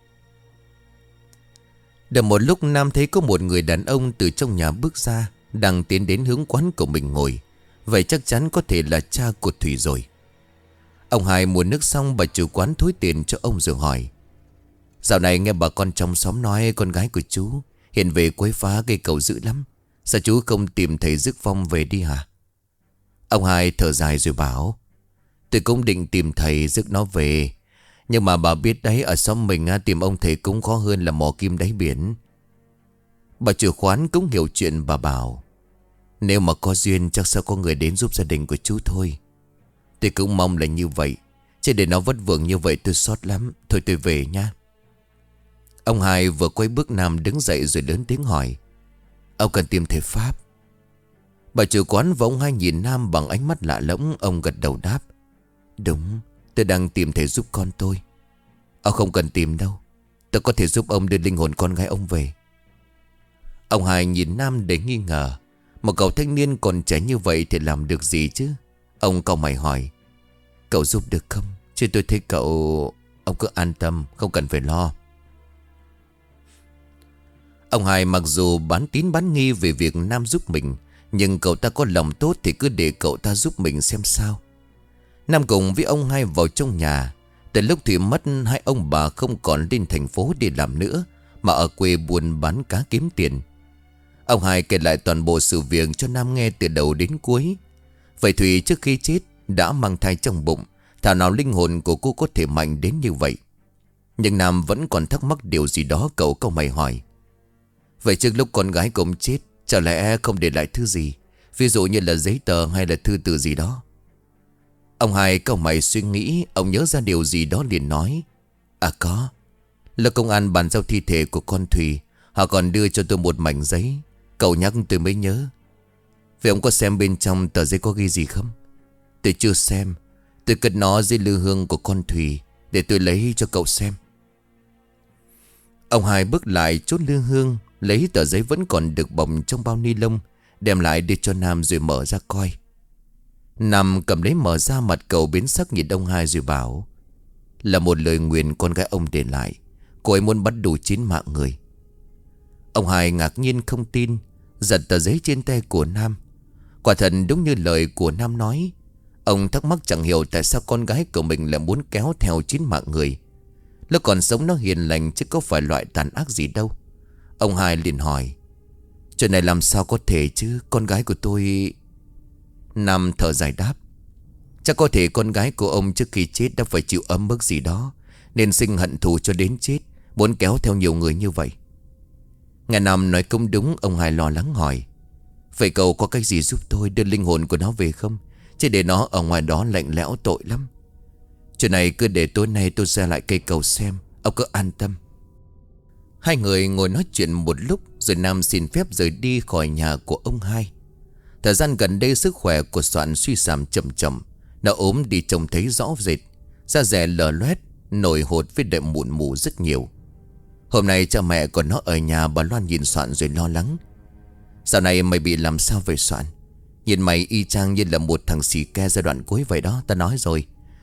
Được một lúc Nam thấy có một người đàn ông từ trong nhà bước ra, đang tiến đến hướng quán của mình ngồi. Vậy chắc chắn có thể là cha của Thủy rồi. Ông Hai mua nước xong, bà chủ quán thối tiền cho ông rồi hỏi. Dạo này nghe bà con trong xóm nói con gái của chú hiện về quấy phá cây cầu dữ lắm. Sao chú không tìm thầy Dứt Phong về đi hả? Ông Hai thở dài rồi bảo. Tôi cũng định tìm thầy Dứt nó về. Nhưng mà bà biết đấy, ở xóm mình tìm ông thầy cũng khó hơn là mò kim đáy biển. Bà chủ quán cũng hiểu chuyện, bà bảo. Nếu mà có duyên chắc sẽ có người đến giúp gia đình của chú thôi. Tôi cũng mong là như vậy, chứ để nó vất vưởng như vậy tôi xót lắm. Thôi tôi về nha. Ông Hai vừa quay bước Nam đứng dậy rồi lớn tiếng hỏi. Ông cần tìm thầy Pháp? Bà chủ quán và ông Hai nhìn Nam bằng ánh mắt lạ lẫm. Ông gật đầu đáp. Đúng, tôi đang tìm thầy giúp con tôi. Ông không cần tìm đâu, tôi có thể giúp ông đưa linh hồn con gái ông về. Ông Hai nhìn Nam để nghi ngờ. Một cậu thanh niên còn trẻ như vậy thì làm được gì chứ? Ông cau mày hỏi. Cậu giúp được không? Chứ tôi thấy cậu... Ông cứ an tâm, không cần phải lo. Ông Hai mặc dù bán tín bán nghi về việc Nam giúp mình, nhưng cậu ta có lòng tốt thì cứ để cậu ta giúp mình xem sao. Nam cùng với ông Hai vào trong nhà. Từ lúc Thủy mất, hai ông bà không còn lên thành phố đi làm nữa, mà ở quê buôn bán cá kiếm tiền. Ông Hai kể lại toàn bộ sự việc cho Nam nghe từ đầu đến cuối. Vậy Thủy trước khi chết đã mang thai trong bụng, thảo nào linh hồn của cô có thể mạnh đến như vậy. Nhưng Nam vẫn còn thắc mắc điều gì đó. Cậu cau mày hỏi. Vậy trước lúc con gái của ông chết, chả lẽ không để lại thứ gì, ví dụ như là giấy tờ hay là thư từ gì đó? Ông Hai cau mày suy nghĩ. Ông nhớ ra điều gì đó liền nói. À có, là công an bàn giao thi thể của con Thùy, họ còn đưa cho tôi một mảnh giấy. Cậu nhắc tôi mới nhớ. Vậy ông có xem bên trong tờ giấy có ghi gì không? Tôi chưa xem. Tôi cất nó dưới lư hương của con Thùy để tôi lấy cho cậu xem. Ông Hai bước lại chốt lư hương, lấy tờ giấy vẫn còn được bọc trong bao ni lông, đem lại đưa cho Nam rồi mở ra coi. Nam cầm lấy mở ra, mặt cậu biến sắc nhìn ông Hai rồi bảo. Là một lời nguyền con gái ông để lại. Cô ấy muốn bắt đủ 9 mạng người. Ông Hai ngạc nhiên không tin, giật tờ giấy trên tay của Nam. Quả thật đúng như lời của Nam nói. Ông thắc mắc chẳng hiểu tại sao con gái của mình lại muốn kéo theo 9 mạng người. Lúc còn sống nó hiền lành chứ có phải loại tàn ác gì đâu. Ông Hai liền hỏi. Chuyện này làm sao có thể chứ, con gái của tôi... Nam thở dài đáp. Chắc có thể con gái của ông trước khi chết đã phải chịu ấm bức gì đó, nên sinh hận thù cho đến chết, muốn kéo theo nhiều người như vậy. Nghe Nam nói cũng đúng. Ông Hai lo lắng hỏi. Vậy cậu có cách gì giúp tôi đưa linh hồn của nó về không? Chứ để nó ở ngoài đó lạnh lẽo tội lắm. Chuyện này cứ để tối nay tôi ra lại cây cầu xem. Ông cứ an tâm. Hai người ngồi nói chuyện một lúc, rồi Nam xin phép rời đi khỏi nhà của ông Hai. Thời gian gần đây sức khỏe của Soạn suy giảm chậm chậm. Nó ốm đi trông thấy rõ rệt, da dẻ lở loét, nổi hột với đệm mụn mủ rất nhiều. Hôm nay cha mẹ của nó ở nhà, bà Loan nhìn Soạn rồi lo lắng. Dạo này mày bị làm sao vậy Soạn? Nhìn mày y chang như là một thằng xì ke giai đoạn cuối vậy đó, ta nói rồi.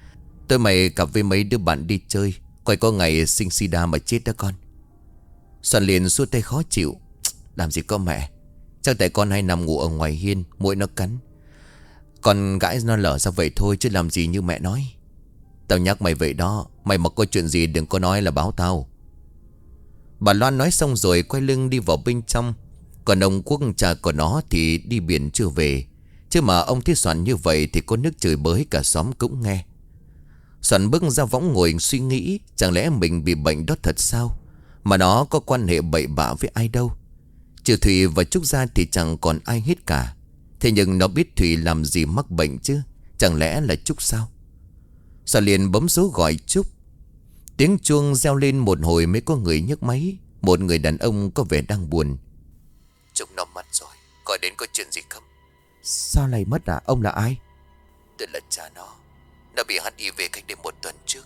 Tôi mày cặp với mấy đứa bạn đi chơi, coi có ngày sinh sida mà chết đó con. Soạn liền xua tay khó chịu. Làm gì có mẹ, chắc tại con hay nằm ngủ ở ngoài hiên, muỗi nó cắn. Con gãi nó lở ra vậy thôi chứ làm gì như mẹ nói. Tao nhắc mày vậy đó, mày mà có chuyện gì đừng có nói là báo tao. Bà Loan nói xong rồi quay lưng đi vào bên trong. Còn ông Quốc cha của nó thì đi biển chưa về. Chứ mà ông thấy Soạn như vậy thì có nước chửi bới cả xóm cũng nghe. Soạn bước ra võng ngồi suy nghĩ, chẳng lẽ mình bị bệnh đó thật sao, mà nó có quan hệ bậy bạ với ai đâu. Trừ Thùy và Trúc ra thì chẳng còn ai hết cả. Thế nhưng nó biết Thùy làm gì mắc bệnh chứ, chẳng lẽ là Trúc sao? Soạn liền bấm số gọi Trúc. Tiếng chuông reo lên một hồi mới có người nhấc máy. Một người đàn ông có vẻ đang buồn. Trúc nó mất rồi, gọi đến có chuyện gì không? Sao lại mất à? Ông là ai? Tôi là cha nó. Nó bị HIV cách đây 1 tuần trước.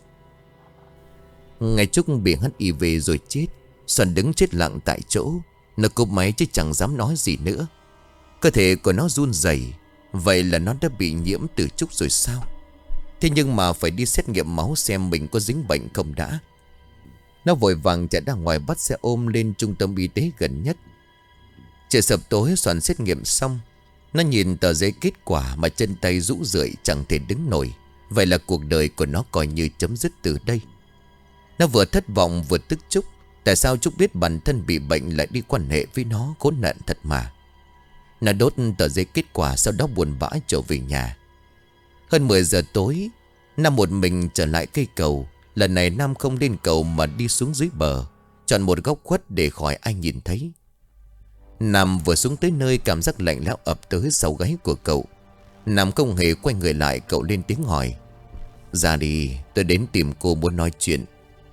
Ngày Trúc bị HIV rồi chết, Soạn đứng chết lặng tại chỗ. Nó cụp máy chứ chẳng dám nói gì nữa. Cơ thể của nó run rẩy. Vậy là nó đã bị nhiễm từ Trúc rồi sao? Thế nhưng mà phải đi xét nghiệm máu xem mình có dính bệnh không đã. Nó vội vàng chạy ra ngoài bắt xe ôm lên trung tâm y tế gần nhất. Trời sập tối Soạn xét nghiệm xong. Nó nhìn tờ giấy kết quả mà chân tay rũ rượi chẳng thể đứng nổi. Vậy là cuộc đời của nó coi như chấm dứt từ đây. Nó vừa thất vọng vừa tức Trúc. Tại sao Trúc biết bản thân bị bệnh lại đi quan hệ với nó, khốn nạn thật mà. Nó đốt tờ giấy kết quả, sau đó buồn bã trở về nhà. Hơn 10 giờ tối, Nam một mình trở lại cây cầu. Lần này Nam không lên cầu mà đi xuống dưới bờ, chọn một góc khuất để khỏi ai nhìn thấy. Nam vừa xuống tới nơi, cảm giác lạnh lẽo ập tới sau gáy của cậu. Nam không hề quay người lại, cậu lên tiếng hỏi. Ra đi, tôi đến tìm cô muốn nói chuyện.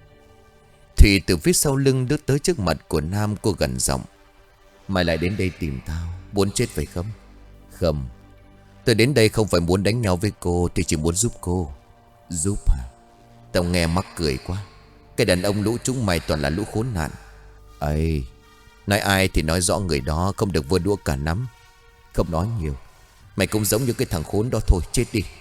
Thùy từ phía sau lưng bước tới trước mặt của Nam, cô gần giọng. Mày lại đến đây tìm tao, muốn chết phải không? Không, tôi đến đây không phải muốn đánh nhau với cô, tôi chỉ muốn giúp cô. Giúp hả? Tao nghe mắc cười quá. Cái đàn ông lũ chúng mày toàn là lũ khốn nạn. Ây, nói ai thì nói rõ người đó, không được vơ đũa cả nắm. Không nói nhiều, mày cũng giống như cái thằng khốn đó thôi, chết đi.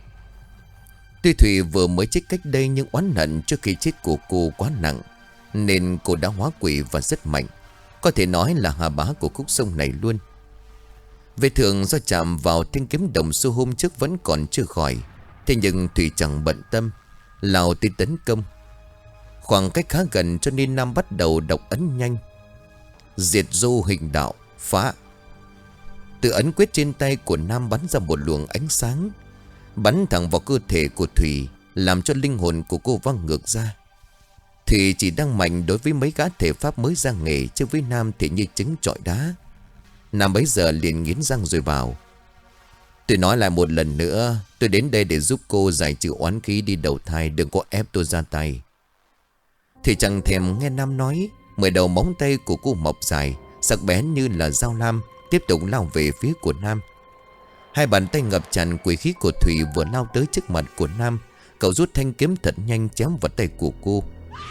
Tuy Thùy vừa mới chết cách đây, nhưng oán hận trước khi chết của cô quá nặng, nên cô đã hóa quỷ và rất mạnh. Có thể nói là hà bá của khúc sông này luôn. Vết thương do chạm vào thanh kiếm đồng xu hôm trước vẫn còn chưa khỏi. Thế nhưng Thùy chẳng bận tâm, lao tới tấn công. Khoảng cách khá gần cho nên Nam bắt đầu đọc ấn nhanh. Diệt du hình đạo, phá. Từ ấn quyết trên tay của Nam bắn ra một luồng ánh sáng, bắn thẳng vào cơ thể của Thùy, làm cho linh hồn của cô văng ngược ra. Thùy chỉ đang mạnh đối với mấy gã thể pháp mới ra nghề, chứ với Nam thì như trứng trọi đá. Nam bấy giờ liền nghiến răng rồi bảo. Tôi nói lại một lần nữa, tôi đến đây để giúp cô giải trừ oán khí đi đầu thai, đừng có ép tôi ra tay. Thì chẳng thèm nghe Nam nói, 10 đầu móng tay của cô mọc dài, sắc bén như là dao lam, tiếp tục lao về phía của Nam. Hai bàn tay ngập tràn quỷ khí của Thùy vừa lao tới trước mặt của Nam, cậu rút thanh kiếm thật nhanh chém vào tay của cô.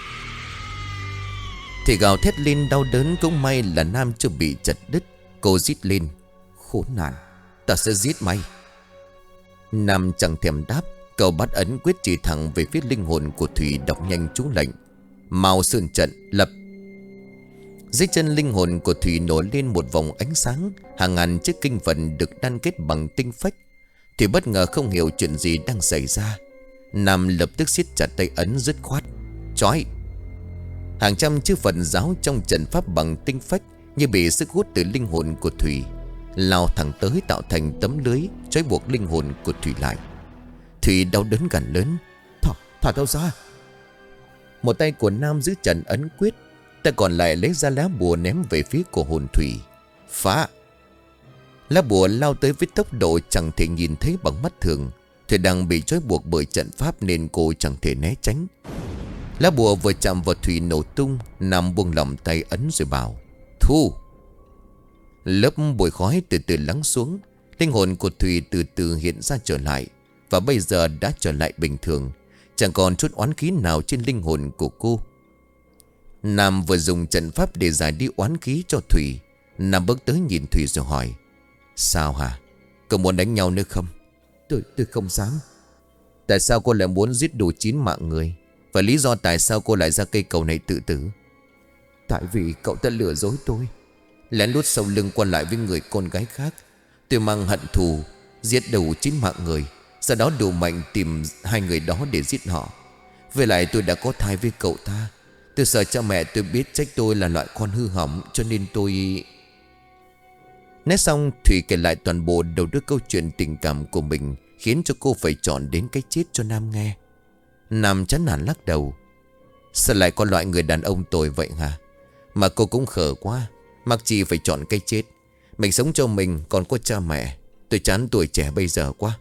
Thì gào thét lên đau đớn, cũng may là Nam chưa bị chặt đứt. Cô rít lên. Khốn nạn, ta sẽ giết mày. Nam chẳng thèm đáp, cậu bắt ấn quyết chỉ thẳng về phía linh hồn của Thùy, đọc nhanh chú lệnh. Mao Sơn trận lập. Dưới chân linh hồn của Thùy nổi lên một vòng ánh sáng, hàng ngàn chiếc kinh Phật được đan kết bằng tinh phách. Thì bất ngờ không hiểu chuyện gì đang xảy ra. Nam lập tức siết chặt tay ấn dứt khoát. Chói. Hàng trăm chư Phật giáo trong trận pháp bằng tinh phách như bị sức hút từ linh hồn của Thùy, lao thẳng tới tạo thành tấm lưới trói buộc linh hồn của Thùy lại. Thùy đau đớn gằn lớn. Thả tao ra. Một tay của Nam giữ trận ấn quyết, tay còn lại lấy ra lá bùa ném về phía của hồn Thùy. Phá. Lá bùa lao tới với tốc độ chẳng thể nhìn thấy bằng mắt thường. Thùy đang bị trói buộc bởi trận pháp nên cô chẳng thể né tránh. Lá bùa vừa chạm vào Thùy nổ tung. Nam buông lỏng tay ấn rồi bảo. Thu. Lớp bụi khói từ từ lắng xuống. Linh hồn của Thùy từ từ hiện ra trở lại, và bây giờ đã trở lại bình thường, chẳng còn chút oán khí nào trên linh hồn của cô. Nam vừa dùng trận pháp để giải đi oán khí cho Thùy. Nam bước tới nhìn Thùy rồi hỏi. Sao hả? Cậu muốn đánh nhau nữa không? Tôi không dám. Tại sao cô lại muốn giết đủ 9 mạng người? Và lý do tại sao cô lại ra cây cầu này tự tử? Tại vì cậu ta lừa dối tôi. Lén lút sau lưng qua lại với người con gái khác. Tôi mang hận thù, giết đủ 9 mạng người, sau đó đủ mạnh tìm 2 người đó để giết họ. Với lại tôi đã có thai với cậu ta. Tôi sợ cha mẹ tôi biết trách tôi là loại con hư hỏng, cho nên tôi... Nói xong Thủy kể lại toàn bộ đầu đuôi câu chuyện tình cảm của mình, khiến cho cô phải chọn đến cái chết cho Nam nghe. Nam chán nản lắc đầu. Sao lại có loại người đàn ông tồi vậy hả? Mà cô cũng khờ quá, mặc chi phải chọn cái chết. Mình sống cho mình, còn có cha mẹ. Tôi chán tuổi trẻ bây giờ quá.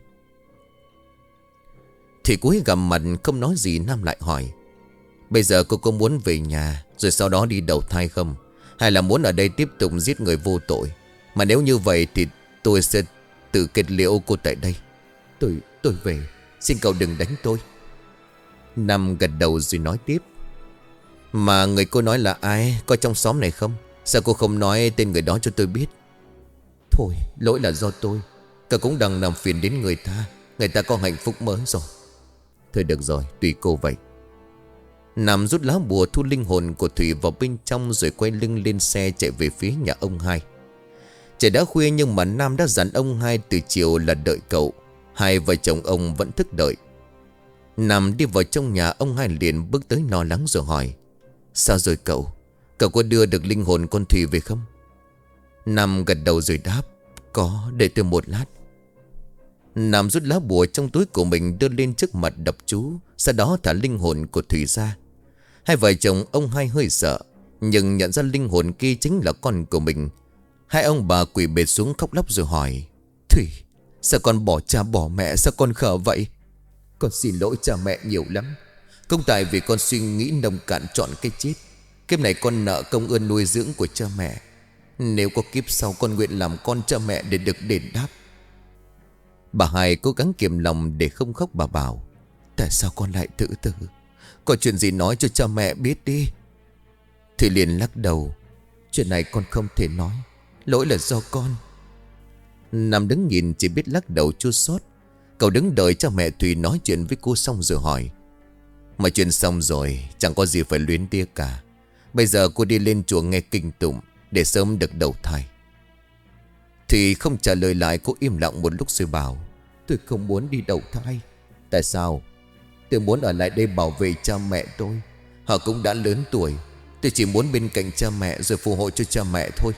Thủy cúi gằm mặt không nói gì. Nam lại hỏi, bây giờ cô có muốn về nhà rồi sau đó đi đầu thai không? Hay là muốn ở đây tiếp tục giết người vô tội? Mà nếu như vậy thì tôi sẽ tự kết liễu cô tại đây. Tôi về. Xin cậu đừng đánh tôi. Nam gật đầu rồi nói tiếp, mà người cô nói là ai? Có trong xóm này không? Sao cô không nói tên người đó cho tôi biết? Thôi, lỗi là do tôi. Cậu cũng đừng làm phiền đến người ta. Người ta có hạnh phúc mới rồi. Thôi được rồi, tùy cô vậy. Nam rút lá bùa thu linh hồn của Thủy vào bên trong, rồi quay lưng lên xe chạy về phía nhà ông Hai. Trời đã khuya nhưng mà Nam đã dặn ông Hai từ chiều là đợi cậu. Hai vợ chồng ông vẫn thức đợi. Nam đi vào trong nhà, ông Hai liền bước tới lo lắng rồi hỏi, sao rồi cậu? Cậu có đưa được linh hồn con Thủy về không? Nam gật đầu rồi đáp, có, để tôi một lát. Nam rút lá bùa trong túi của mình đưa lên trước mặt đọc chú, sau đó thả linh hồn của Thủy ra. Hai vợ chồng ông Hai hơi sợ, nhưng nhận ra linh hồn kia chính là con của mình. Hai ông bà quỳ bệt xuống khóc lóc rồi hỏi, Thủy, sao con bỏ cha bỏ mẹ? Sao con khờ vậy? con xin lỗi cha mẹ nhiều lắm. Không tại vì con suy nghĩ nông cạn chọn cái chết. Kiếp này con nợ công ơn nuôi dưỡng của cha mẹ. Nếu có kiếp sau con nguyện làm con cha mẹ để được đền đáp. Bà Hai cố gắng kiềm lòng để không khóc. Bà bảo, tại sao con lại tự tử? Có chuyện gì nói cho cha mẹ biết đi. Thủy liền lắc đầu, chuyện này con không thể nói. Lỗi là do con. Nam đứng nhìn chỉ biết lắc đầu chua xót. Cậu đứng đợi cha mẹ Thủy nói chuyện với cô xong rồi hỏi, mà chuyện xong rồi, chẳng có gì phải luyến tiếc cả. Bây giờ cô đi lên chùa nghe kinh tụng để sớm được đầu thai. Thủy không trả lời lại. Cô im lặng một lúc rồi bảo, tôi không muốn đi đầu thai. Tại sao? Tôi muốn ở lại đây bảo vệ cha mẹ tôi. Họ cũng đã lớn tuổi. Tôi chỉ muốn bên cạnh cha mẹ rồi phù hộ cho cha mẹ thôi.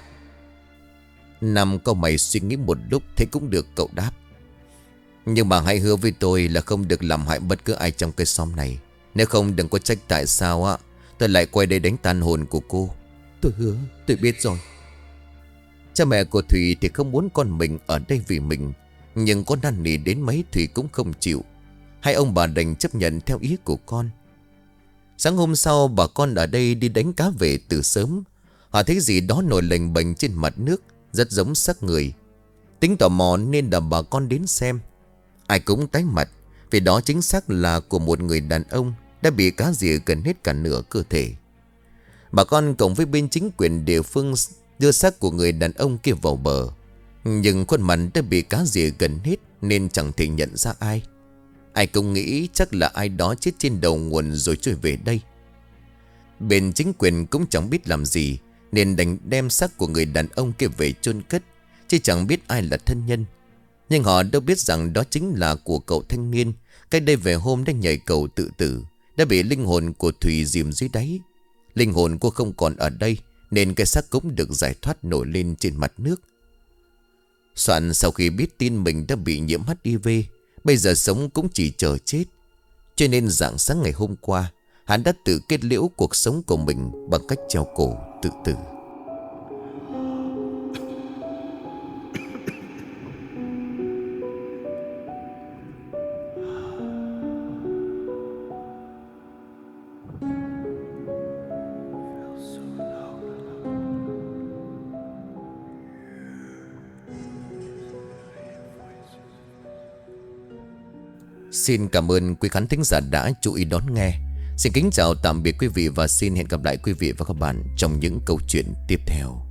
Nam cau mày suy nghĩ một lúc, thấy cũng được, cậu đáp, nhưng mà hãy hứa với tôi là không được làm hại bất cứ ai trong cái xóm này. Nếu không đừng có trách tại sao tôi lại quay đây đánh tan hồn của cô. Tôi hứa, tôi biết rồi. Cha mẹ của Thủy thì không muốn con mình ở đây vì mình, nhưng có năn nỉ đến mấy Thủy cũng không chịu. Hai ông bà đành chấp nhận theo ý của con. Sáng hôm sau, bà con ở đây đi đánh cá về từ sớm. Họ thấy gì đó nổi lềnh bềnh trên mặt nước, rất giống xác người. Tính tò mò nên là bà con đến xem. Ai cũng tái mặt, vì đó chính xác là của một người đàn ông đã bị cá rỉa gần hết cả nửa cơ thể. Bà con cộng với bên chính quyền địa phương đưa xác của người đàn ông kia vào bờ, nhưng khuôn mặt đã bị cá rỉa gần hết nên chẳng thể nhận ra ai. Ai cũng nghĩ chắc là ai đó chết trên đầu nguồn rồi trôi về đây. Bên chính quyền cũng chẳng biết làm gì, nên đành đem xác của người đàn ông kia về chôn cất, chứ chẳng biết ai là thân nhân. Nhưng họ đâu biết rằng đó chính là của cậu thanh niên cách đây vài hôm đã nhảy cầu tự tử, đã bị linh hồn của Thủy dìm dưới đáy. Linh hồn cô không còn ở đây, nên cái xác cũng được giải thoát nổi lên trên mặt nước. Soạn sau khi biết tin mình đã bị nhiễm HIV, bây giờ sống cũng chỉ chờ chết, cho nên rạng sáng ngày hôm qua, hắn đã tự kết liễu cuộc sống của mình bằng cách treo cổ tự tử. Xin cảm ơn quý khán thính giả đã chú ý đón nghe. Xin kính chào tạm biệt quý vị và xin hẹn gặp lại quý vị và các bạn trong những câu chuyện tiếp theo.